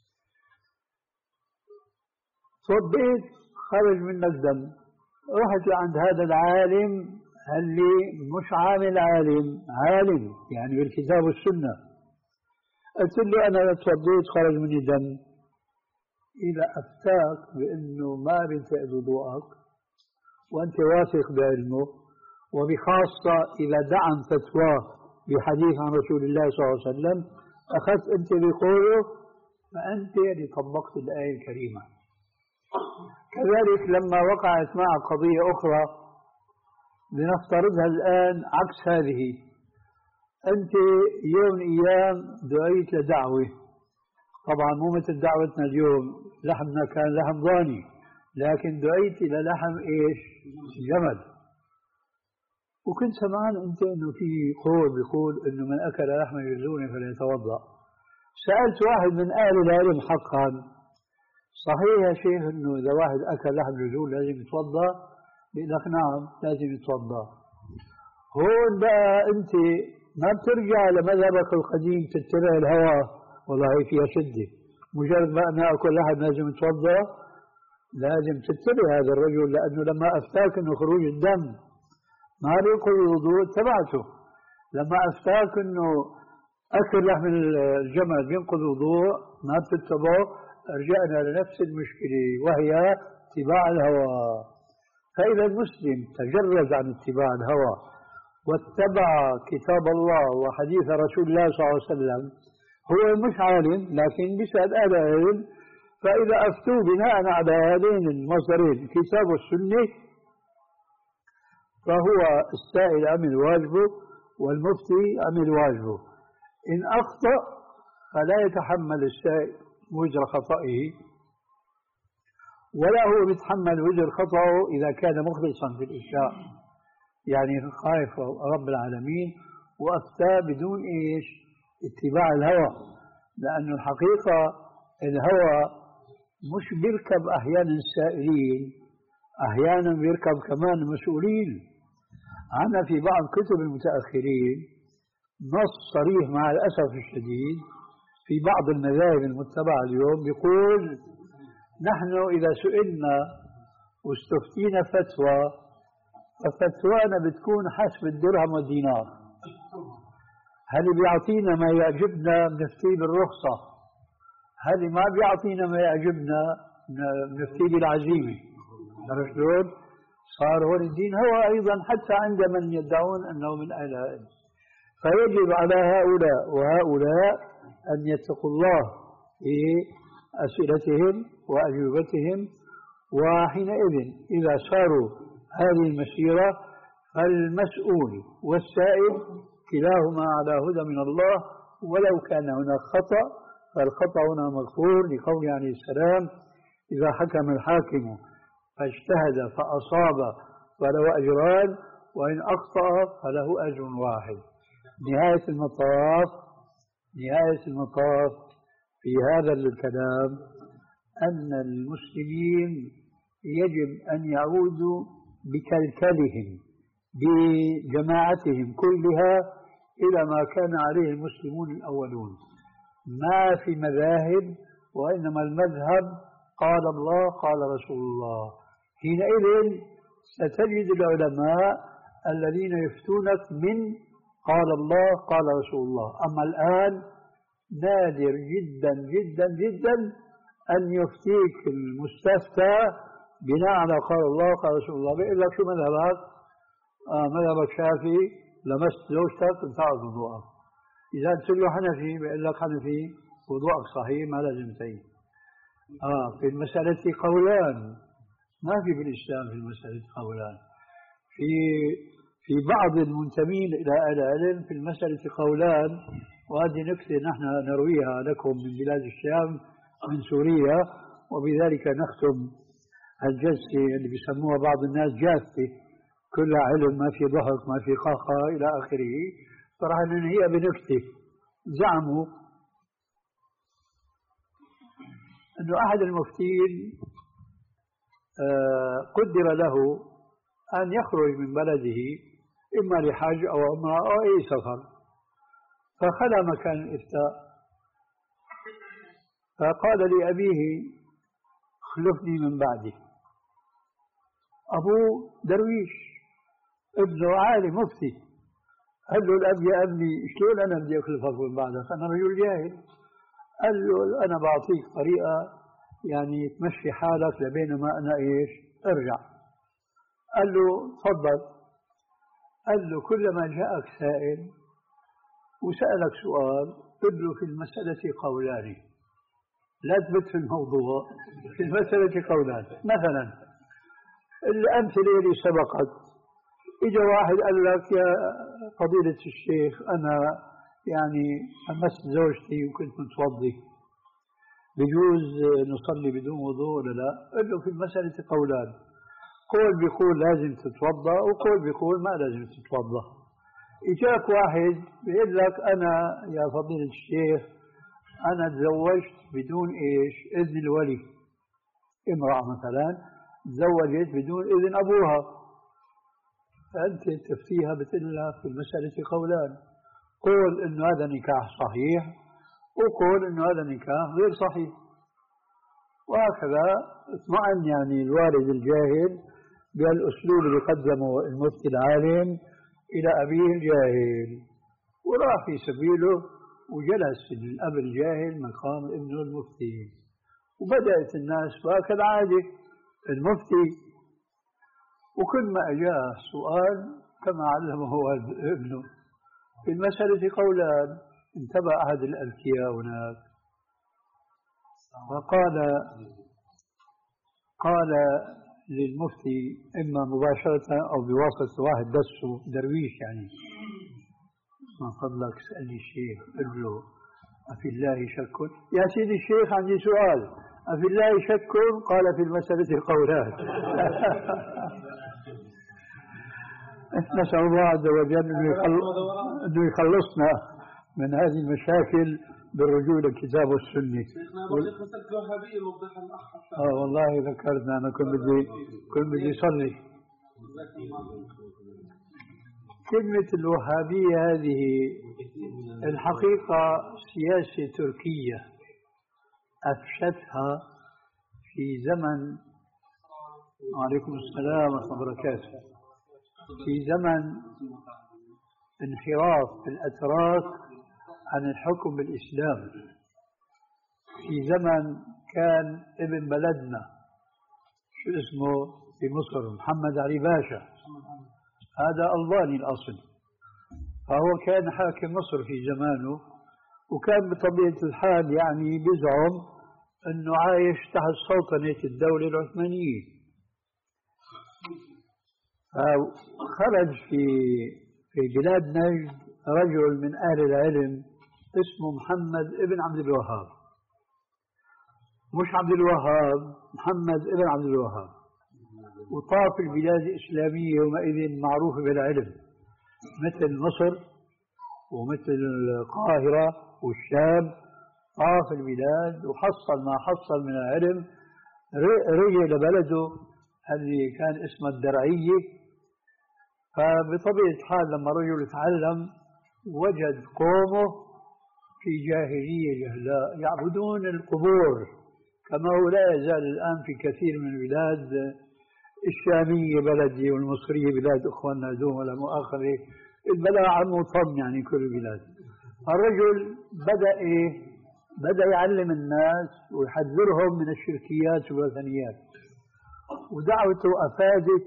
[SPEAKER 2] صبيت خرج منك دم، رحت لعند هذا العالم اللي مش عامل عالم، عالم يعني بالكتاب والسنة، قلت له أنا توضيت خرج مني دم، إذا أفتاك بأنه ما بينتقد وضوءك وأنت واثق بعلمه، وبخاصة إذا دعم فتواه بحديث عن رسول الله صلى الله عليه وسلم أخذت أنت بقوله، فأنت اللي طبقت الآية الكريمة. كذلك لما وقعت معك قضية أخرى لنفترضها الآن عكس هذه، أنت يوم من الأيام دعيت لدعوة، طبعا مو مثل دعوتنا اليوم، لحمنا كان لحم ضاني، لكن دعيت إلى لحم إيش؟ جمل. وكنت سمعان أنت أنه في قول بيقول أنه من أكل لحم يجزون فليتوضأ. سألت واحد من أهل العلم حقا، صحيح يا شيخ أنه إذا واحد أكل لحم يجزون لازم يتوضأ؟ بيقول لك نعم لازم يتوضأ. هون بقى أنت ما بترجع لمذهبك القديم تتبع الهوى، والله هي فيها شدة، مجرد ما أنا أكل لحم لازم يتوضأ، لازم تتبع هذا الرجل، لأنه لما أفتاك أنه خروج الدم ما بينقض الوضوء تبعته، لما أفتاك أنه أكل لحم الجمل بينقض الوضوء ما بتتبعه، رجعنا لنفس المشكلة وهي اتباع الهوى. فإذا المسلم تجرد عن اتباع الهوى واتبع كتاب الله وحديث رسول الله صلى الله عليه وسلم، هو مش عالم لكن بيسأل أهل العلم، فإذا أفتوا بناء على هذين المصدرين الكتاب والسنة فهو السائل عمل واجبه والمفتي عمل واجبه. إن أخطأ فلا يتحمل السائل وزر خطئه، ولا هو يتحمل وزر خطأه إذا كان مخلصا في الإشاء، يعني خائف رب العالمين وأفتى بدون إيش؟ اتباع الهوى. لأن الحقيقة الهوى مش بيركب أحيانا السائلين، أحيانا بيركب كمان المسؤولين. عنا في بعض كتب المتأخرين نص صريح مع الأسف الشديد في بعض المذاهب المتبعة اليوم بيقول نحن إذا سئلنا واستفتينا فتوى ففتوانا بتكون حسب الدرهم والدينار، هل بيعطينا ما يعجبنا بنفتي بالرخصة، هل ما بيعطينا ما يعجبنا بنفتي بالعزيمة. عرفت شلون؟ صار هو الدين هو أيضا حتى عند من يدعون أنه من أهل العلم. فيجب على هؤلاء وهؤلاء أن يتقوا الله في أسئلتهم وأجوبتهم، وحينئذ إذا ساروا هذه المسيرة فالمسؤول والسائل كلاهما على هدى من الله، ولو كان هناك خطأ فالخطأ هنا مغفور، لقوله عليه السلام إذا حكم الحاكم فاجتهد فأصاب فله أجران وإن أخطأ فله أجر واحد. نهاية المطاف نهاية المطاف في هذا الكلام أن المسلمين يجب أن يعودوا بكلكلهم بجماعتهم كلها إلى ما كان عليه المسلمون الأولون، ما في مذاهب، وإنما المذهب قال الله قال رسول الله. حينئذ ستجد العلماء الذين يفتونك من قال الله قال رسول الله. أما الآن نادر جدا جدا جدا أن يفتيك المستفتى بناء على قال الله قال رسول الله. بيقول لك شو مذهبك؟ آه مذهبك شافعي، لمست زوجتك انتهى وضوءك. إذا قلت له حنفي بيقول لك حنفي وضوءك صحيح ما لازم تعيد. آه في المسألة قولان، ما في بالإسلام في المسألة قولان. في في بعض المنتمين إلى أهل العلم في المسألة قولان، وهذه نكتة نحن نرويها لكم من بلاد الشام من سوريا، وبذلك نختم الجلسة اللي بيسموها بعض الناس جافة، كلها علم ما في ضحك ما في قهقه إلى آخره. فراح ننهيها بنكتة. زعموا أنه أحد المفتين قدر له أن يخرج من بلده إما لحج أو عمرة أو أي سفر، فخلى مكان الإفتاء، فقال لأبيه خلفني من بعدي. أبوه درويش، ابنه عالم مفتي. قال له الأب يا ابني شلون أنا بدي أخلفك من بعدك؟ أنا رجل جاهل. قال له أنا بعطيك طريقة يعني تمشي حالك لبينما أنا إيش أرجع. قال له تفضل. قال له كلما جاءك سائل وسألك سؤال قل له في المسألة قولان، لا تبت في الموضوع، في المسألة قولان. مثلا الأمثلة اللي سبقت، إجا واحد قال لك يا فضيلة الشيخ أنا يعني أمست زوجتي وكنت متوضي، بجوز نصلي بدون وضوء ولا لا؟ قل له في المسألة قولان، قول بيقول لازم تتوضا وقول بيقول ما لازم تتوضا. اجاك واحد بيقول لك انا يا فضيلة الشيخ انا تزوجت بدون ايش؟ اذن الولي. امرأة مثلا تزوجت بدون اذن ابوها، فانت تفتيها بتقول لها في المسألة قولان، قول انه هذا نكاح صحيح وقول انه هذا نكاح غير صحيح. وهكذا اطمئن يعني الوالد الجاهل بالأسلوب اللي قدمه المفتي العالم إلى أبيه الجاهل، وراح في سبيله وجلس الأب الجاهل مقام ابنه المفتي، وبدأت الناس وكالعادة المفتي وكل ما أجاه سؤال كما علمه ابنه في المسألة قولان. انتبه أحد الأذكياء هناك وقال قال للمفتي إما مباشرة أو بواسطة واحد دسه درويش يعني، من فضلك اسألني الشيخ قل له أفي الله شك؟ يا سيدي الشيخ عندي سؤال، أفي الله شك؟ قال في المسألة قولان. نسأل الله عز وجل أنه يخلصنا من هذه المشاكل بالرجوع للكتاب والسنة. اه والله ذكرنا، انا كنت بدي كنت بدي اصلي. كلمة الوهابية هذه الحقيقة سياسة تركية أفشتها في زمن، وعليكم السلام ورحمة الله وبركاته، في زمن انحراف الأتراك عن الحكم بالإسلام، في زمن كان ابن بلدنا شو اسمه في مصر محمد علي باشا، هذا ألباني الأصل، فهو كان حاكم مصر في زمانه، وكان بطبيعة الحال يعني بيزعم أنه عايش تحت سلطنة الدولة العثمانية. فخرج في في بلاد نجد رجل من أهل العلم اسمه محمد ابن عبد الوهاب، مش عبد الوهاب، محمد ابن عبد الوهاب، وطاف البلاد الإسلامية يومئذ معروفة بالعلم مثل مصر ومثل القاهرة والشام، طاف البلاد وحصل ما حصل من العلم، رجع لبلده اللي كان اسمه الدرعية. فبطبيعة الحال لما رجل يتعلم وجد قومه في جاهلية جهلاء يعبدون القبور، كما هو لا يزال الآن في كثير من البلاد الشامية بلدي والمصرية بلاد إخواننا دوم ولا مؤاخذة، البلاء عم وطن يعني كل البلاد. الرجل بدأ إيه؟ بدأ يعلم الناس ويحذرهم من الشركيات والوثنيات، ودعوته أفادت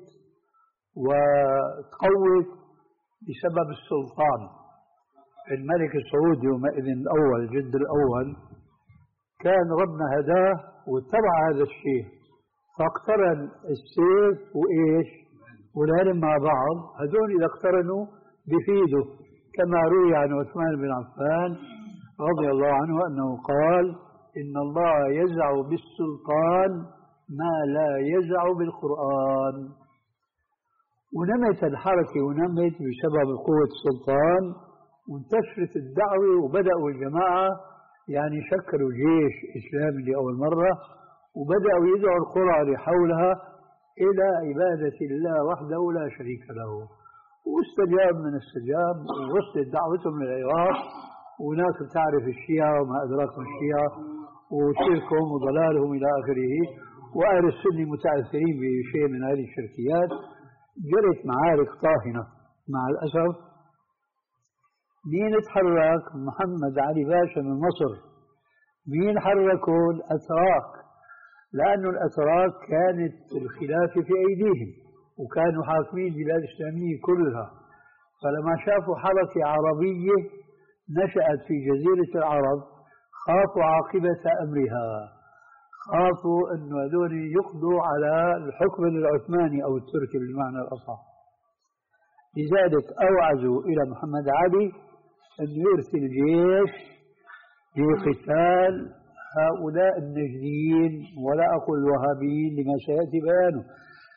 [SPEAKER 2] وتقوت بسبب السلطان. الملك السعودي يومئذ الأول جد الأول كان ربنا هداه واتبع هذا الشيء، فاقترن السيف وإيش والعلم مع بعض. هذول إذا اقترنوا بفيدوا، كما روي عن عثمان بن عفان رضي الله عنه أنه قال إن الله يزع بالسلطان ما لا يزع بالقرآن. ونمت الحركة ونمت بسبب قوة السلطان، وانتشرت الدعوة وبدأوا الجماعة يعني شكلوا جيش إسلامي لأول مرة، وبدأوا يدعوا القرى اللي حولها إلى عبادة الله وحده لا شريك له. واستجاب من استجاب، ووصلت دعوتهم للعراق. وهناك تعرف الشيعة وما أدراك ما الشيعة وشركهم وضلالهم إلى آخره، وأهل السنة متأثرين بشيء من هذه الشركيات. جرت معارك طاحنة مع الأسف. مين تحرك؟ محمد علي باشا من مصر. مين حركوا؟ الأتراك، لأن الأتراك كانت الخلافة في أيديهم وكانوا حاكمين البلاد الإسلامية كلها. فلما شافوا حركة عربية نشأت في جزيرة العرب خافوا عاقبة أمرها، خافوا أنه هذول يقضوا على الحكم العثماني أو التركي بالمعنى الأصح. لذلك أوعزوا إلى محمد علي أن يرسل جيش لقتال هؤلاء النجديين، ولا أقول الوهابيين لما سيأتي بيانه.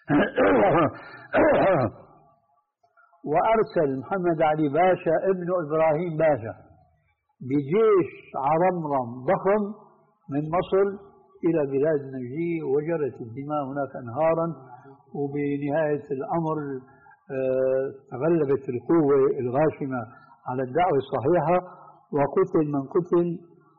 [SPEAKER 2] وأرسل محمد علي باشا ابن إبراهيم باشا بجيش عرمرم ضخم من مصر إلى بلاد النجدية، وجرت الدماء هناك أنهارا. وبنهاية الأمر تغلبت القوة الغاشمة على الدعوة الصحيحة وقتل من قتل.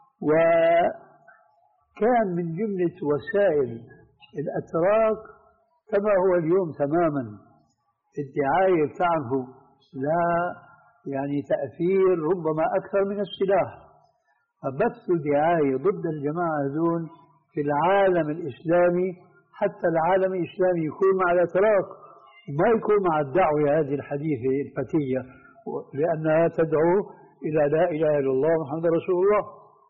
[SPEAKER 2] وكان من جملة وسائل الأتراك كما هو اليوم تماما الدعاية بتاعه لا يعني تأثير ربما أكثر من السلاح. فبثوا دعاية ضد الجماعة هذول في العالم الإسلامي، حتى العالم الإسلامي يكون مع الأتراك وما يكون مع الدعوة هذه الحديثة الفتية، لأنها تدعو إلى لا إله إلا الله محمد رسول الله.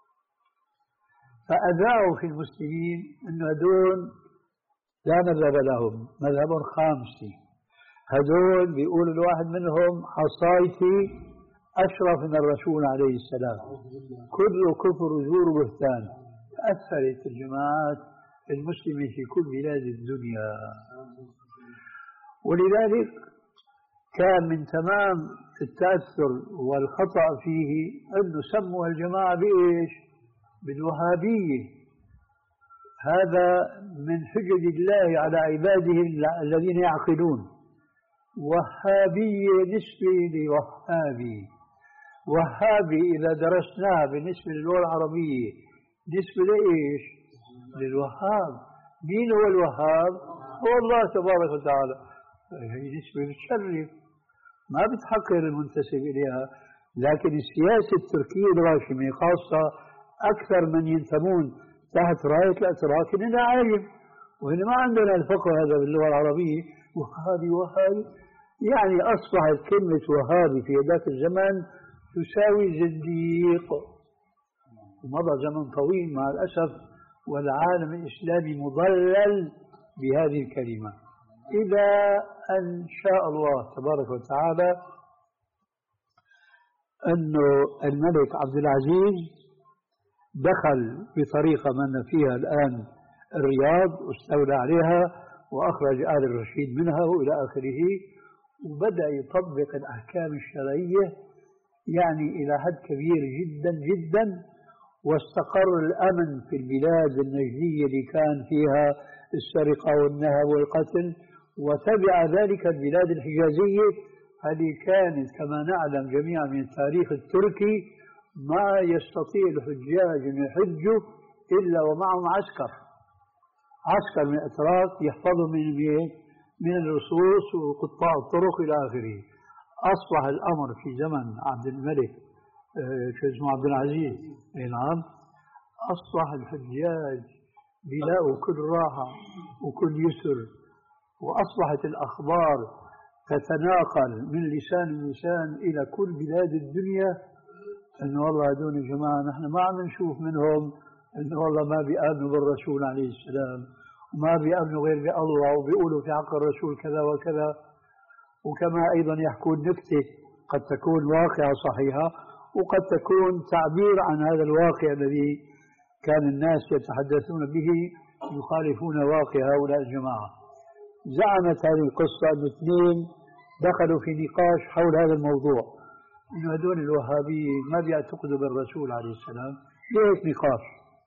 [SPEAKER 2] فأذاعوا في المسلمين أن هذول لا مذهب لهم، مذهب خامسي. هذول بيقول الواحد منهم عصايتي أشرف من الرسول عليه السلام، كل كفر زور بهتان. تأثرت الجماعات المسلمة في كل بلاد الدنيا، ولذلك كان من تمام التأثر والخطأ فيه أنه سموا الجماعة بإيش؟ بالوهابية. هذا من حجج الله على عباده الذين يعقلون. وهابية نسبة لوهابي. وهابي إذا درسناها بالنسبة للغة العربية نسبة لإيش؟ للوهاب. مين هو الوهاب؟ هو الله تبارك وتعالى. هي نسبة بتشرف، ما بتحقر المنتسب إليها. لكن السياسة التركية الغاشمة خاصة أكثر من ينتمون تحت راية الأتراك إننا عالم، وهنا ما عندنا الفقه هذا باللغة العربية. وهابي وهابي يعني أصبحت كلمة وهابي في ذاك الزمن تساوي زنديق. ومضى زمن طويل مع الأسف والعالم الإسلامي مضلل بهذه الكلمة، إلى أن شاء الله تبارك وتعالى أنه الملك عبد العزيز دخل بطريقة من فيها الآن الرياض واستولى عليها وأخرج آل الرشيد منها وإلى آخره، وبدأ يطبق الأحكام الشرعية يعني إلى حد كبير جدا جدا. واستقر الأمن في البلاد النجدية اللي كان فيها السرقة والنهب والقتل، وتبع ذلك البلاد الحجازية التي كانت كما نعلم جميعا من التاريخ التركي ما يستطيع الحجاج أن يحجوا إلا ومعهم عسكر، عسكر من الأتراك يحفظهم من من اللصوص وقطاع الطرق إلى آخره. أصبح الأمر في زمن عبد الملك شو اسمه عبد العزيز، نعم، أصبح الحجاج بيلاقوا كل راحة وكل يسر، وأصبحت الأخبار تتناقل من لسان لسان إلى كل بلاد الدنيا إنه والله هذول يا جماعة نحن ما عم نشوف منهم إنه والله ما بيآمنوا بالرسول عليه السلام وما بيآمنوا غير بالله وبيقولوا في حق الرسول كذا وكذا. وكما أيضا يحكون نكتة قد تكون واقعة صحيحة وقد تكون تعبير عن هذا الواقع الذي كان الناس يتحدثون به يخالفون واقع هؤلاء الجماعة. زعمت هذه القصة أن اثنين دخلوا في نقاش حول هذا الموضوع، إنه هذول الوهابيين ما بيعتقدوا بالرسول عليه السلام، ليش نقاش.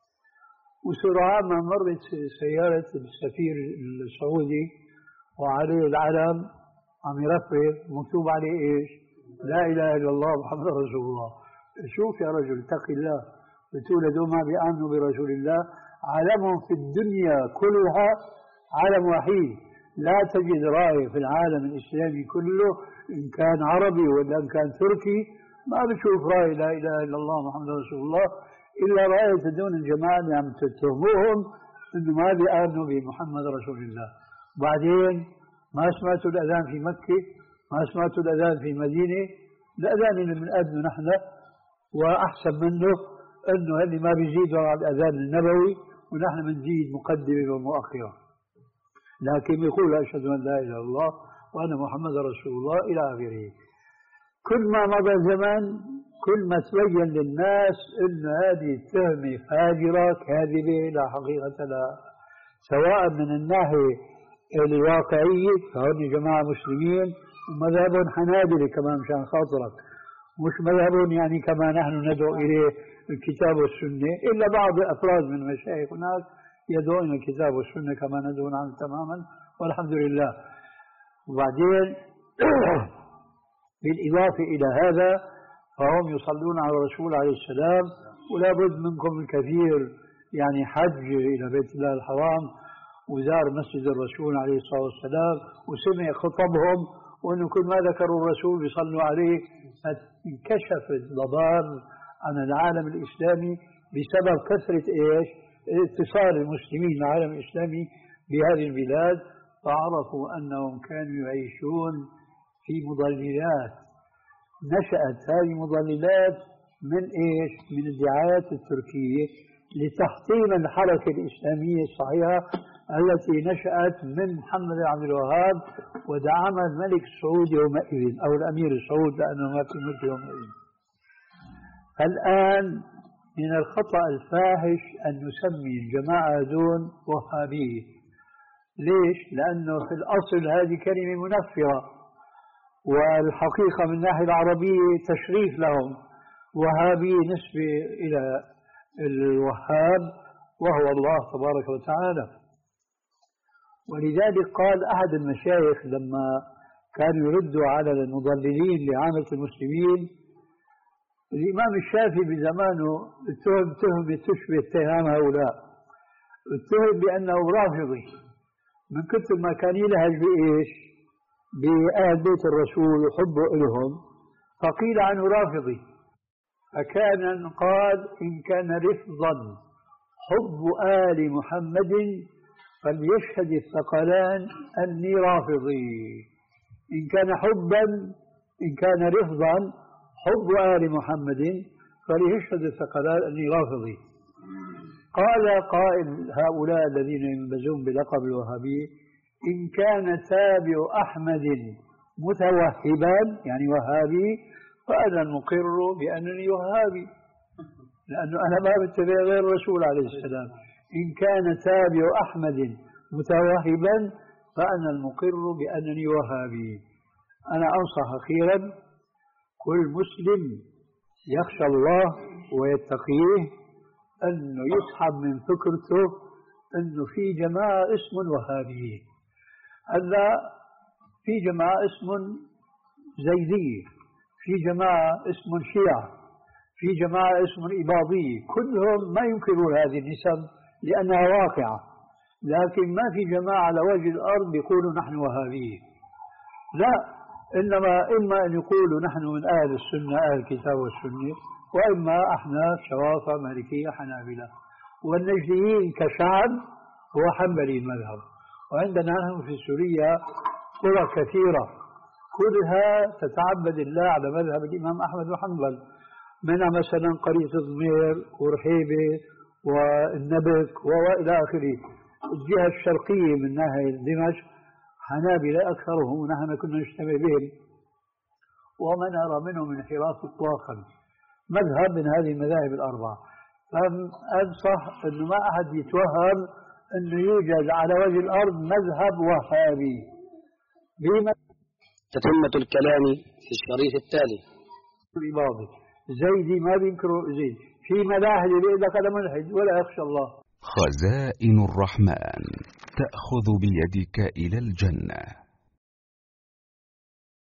[SPEAKER 2] وسرعان ما مرت سيارة السفير السعودي وعليه العلم عم يرفرف مكتوب عليه إيش؟ لا إله إلا الله محمد رسول الله. شوف يا رجل اتق الله، بتقول هذول ما بيآمنوا برسول الله، علمهم في الدنيا كلها علم وحيد، لا تجد راية في العالم الإسلامي كله إن كان عربي ولا إن كان تركي ما بتشوف راية لا إله إلا الله محمد رسول الله إلا راية دون الجماعة اللي عم تتهموهم إنه ما بيآمنوا بمحمد رسول الله. بعدين ما سمعتوا الأذان في مكة، ما سمعتوا الأذان في المدينة، الأذان اللي بنأذنه نحن وأحسن منه إنه اللي ما بيزيدوا على الأذان النبوي ونحن بنزيد مقدمة ومؤخرة. لكن يقول أشهد أن لا إله إلا الله وأنا محمد رسول الله إلى آخره. كل ما مضى الزمن كل ما تبين للناس أن هذه التهمة فاجرة كاذبة لا حقيقة لها، سواء من الناحية الواقعية فهم جماعة مسلمين ومذهب حنابلة كمان مشان خاطرك، مش مذهب يعني كما نحن ندعو إليه الكتاب والسنة، إلا بعض أفراد من مشايخ الناس يدعون الكتاب والسنة كما ندعو عنه تماما والحمد لله. وبعدين بالإضافة إلى هذا فهم يصلون على الرسول عليه السلام، ولا بد منكم الكثير يعني حج إلى بيت الله الحرام وزار مسجد الرسول عليه الصلاة والسلام وسمع خطبهم وأنه كل ما ذكروا الرسول يصلوا عليه. انكشف الضباب عن العالم الإسلامي بسبب كثرة إيش؟ اتصال المسلمين العالم الإسلامي بهذه البلاد، فعرفوا أنهم كانوا يعيشون في مضللات. نشأت هذه المضللات من إيش؟ من الدعايات التركية لتحطيم الحركة الإسلامية الصحيحة التي نشأت من محمد بن عبد الوهاب ودعمها الملك سعود يومئذ أو الأمير سعود لأنه ما في ملك يومئذ. الآن من الخطأ الفاحش أن نسمي الجماعة دون وهابية. ليش؟ لأنه في الأصل هذه كلمة منفرة، والحقيقة من الناحية العربية تشريف لهم. وهابي نسبة إلى الوهاب وهو الله تبارك وتعالى. ولذلك قال أحد المشايخ لما كانوا يردوا على المضللين لعامة المسلمين، الإمام الشافعي بزمانه اتهم تهمة تشبه اتهام هؤلاء، اتهم بأنه رافضي من كثر ما كان يلهج بإيش؟ بأهل بيت الرسول وحبه لهم، فقيل عنه رافضي. فكان قال إن كان رفضا حب آل محمد فليشهد الثقلان أني رافضي. إن كان حبا إن كان رفضا حب آل محمد فليشهد الثقلان أني رافضي. قال قائل هؤلاء الذين ينبذون بلقب الوهابي إن كان تابع أحمد متوهبا يعني وهابي فأنا المقر بأنني وهابي، لأنه أنا ما بتبع غير الرسول عليه السلام. إن كان تابع أحمد متوهبا فأنا المقر بأنني وهابي. أنا أنصح أخيرا كل مسلم يخشى الله ويتقيه أنه يسحب من فكرته أنه في جماعة اسم وهابية. هلا في جماعة اسم زيدية، في جماعة اسم شيعة، في جماعة اسم إباضية، كلهم ما ينكرون هذه النسب لأنها واقعة، لكن ما في جماعة على وجه الأرض يقولوا نحن وهابيين، لا، إنما إما أن يقولوا نحن من أهل السنة أهل الكتاب والسنة، وإما أحناف شوافع مالكية حنابلة. والنجديين كشعب هو حنبلي المذهب. وعندنا نحن في سوريا قرى كثيرة كلها تتعبد الله على مذهب الإمام أحمد بن حنبل، منها مثلا قرية الضمير ورحيبة والنبك وإلى آخره. الجهة الشرقية من ناحية دمشق حنابلة أكثرهم، ونحن كنا نجتمع بهم، وما نرى منهم انحراف إطلاقا، مذهب من هذه المذاهب الأربعة. فأنصح أنه ما أحد يتوهم أنه يوجد على وجه الأرض مذهب وهابي. بما
[SPEAKER 8] تتمة الكلام في الشريط التالي.
[SPEAKER 2] زيدي ما بينكروا زيد، في ملاحد بيقول لك أنا ملحد ولا يخشى الله.
[SPEAKER 9] خزائن الرحمن تأخذ بيدك إلى الجنة.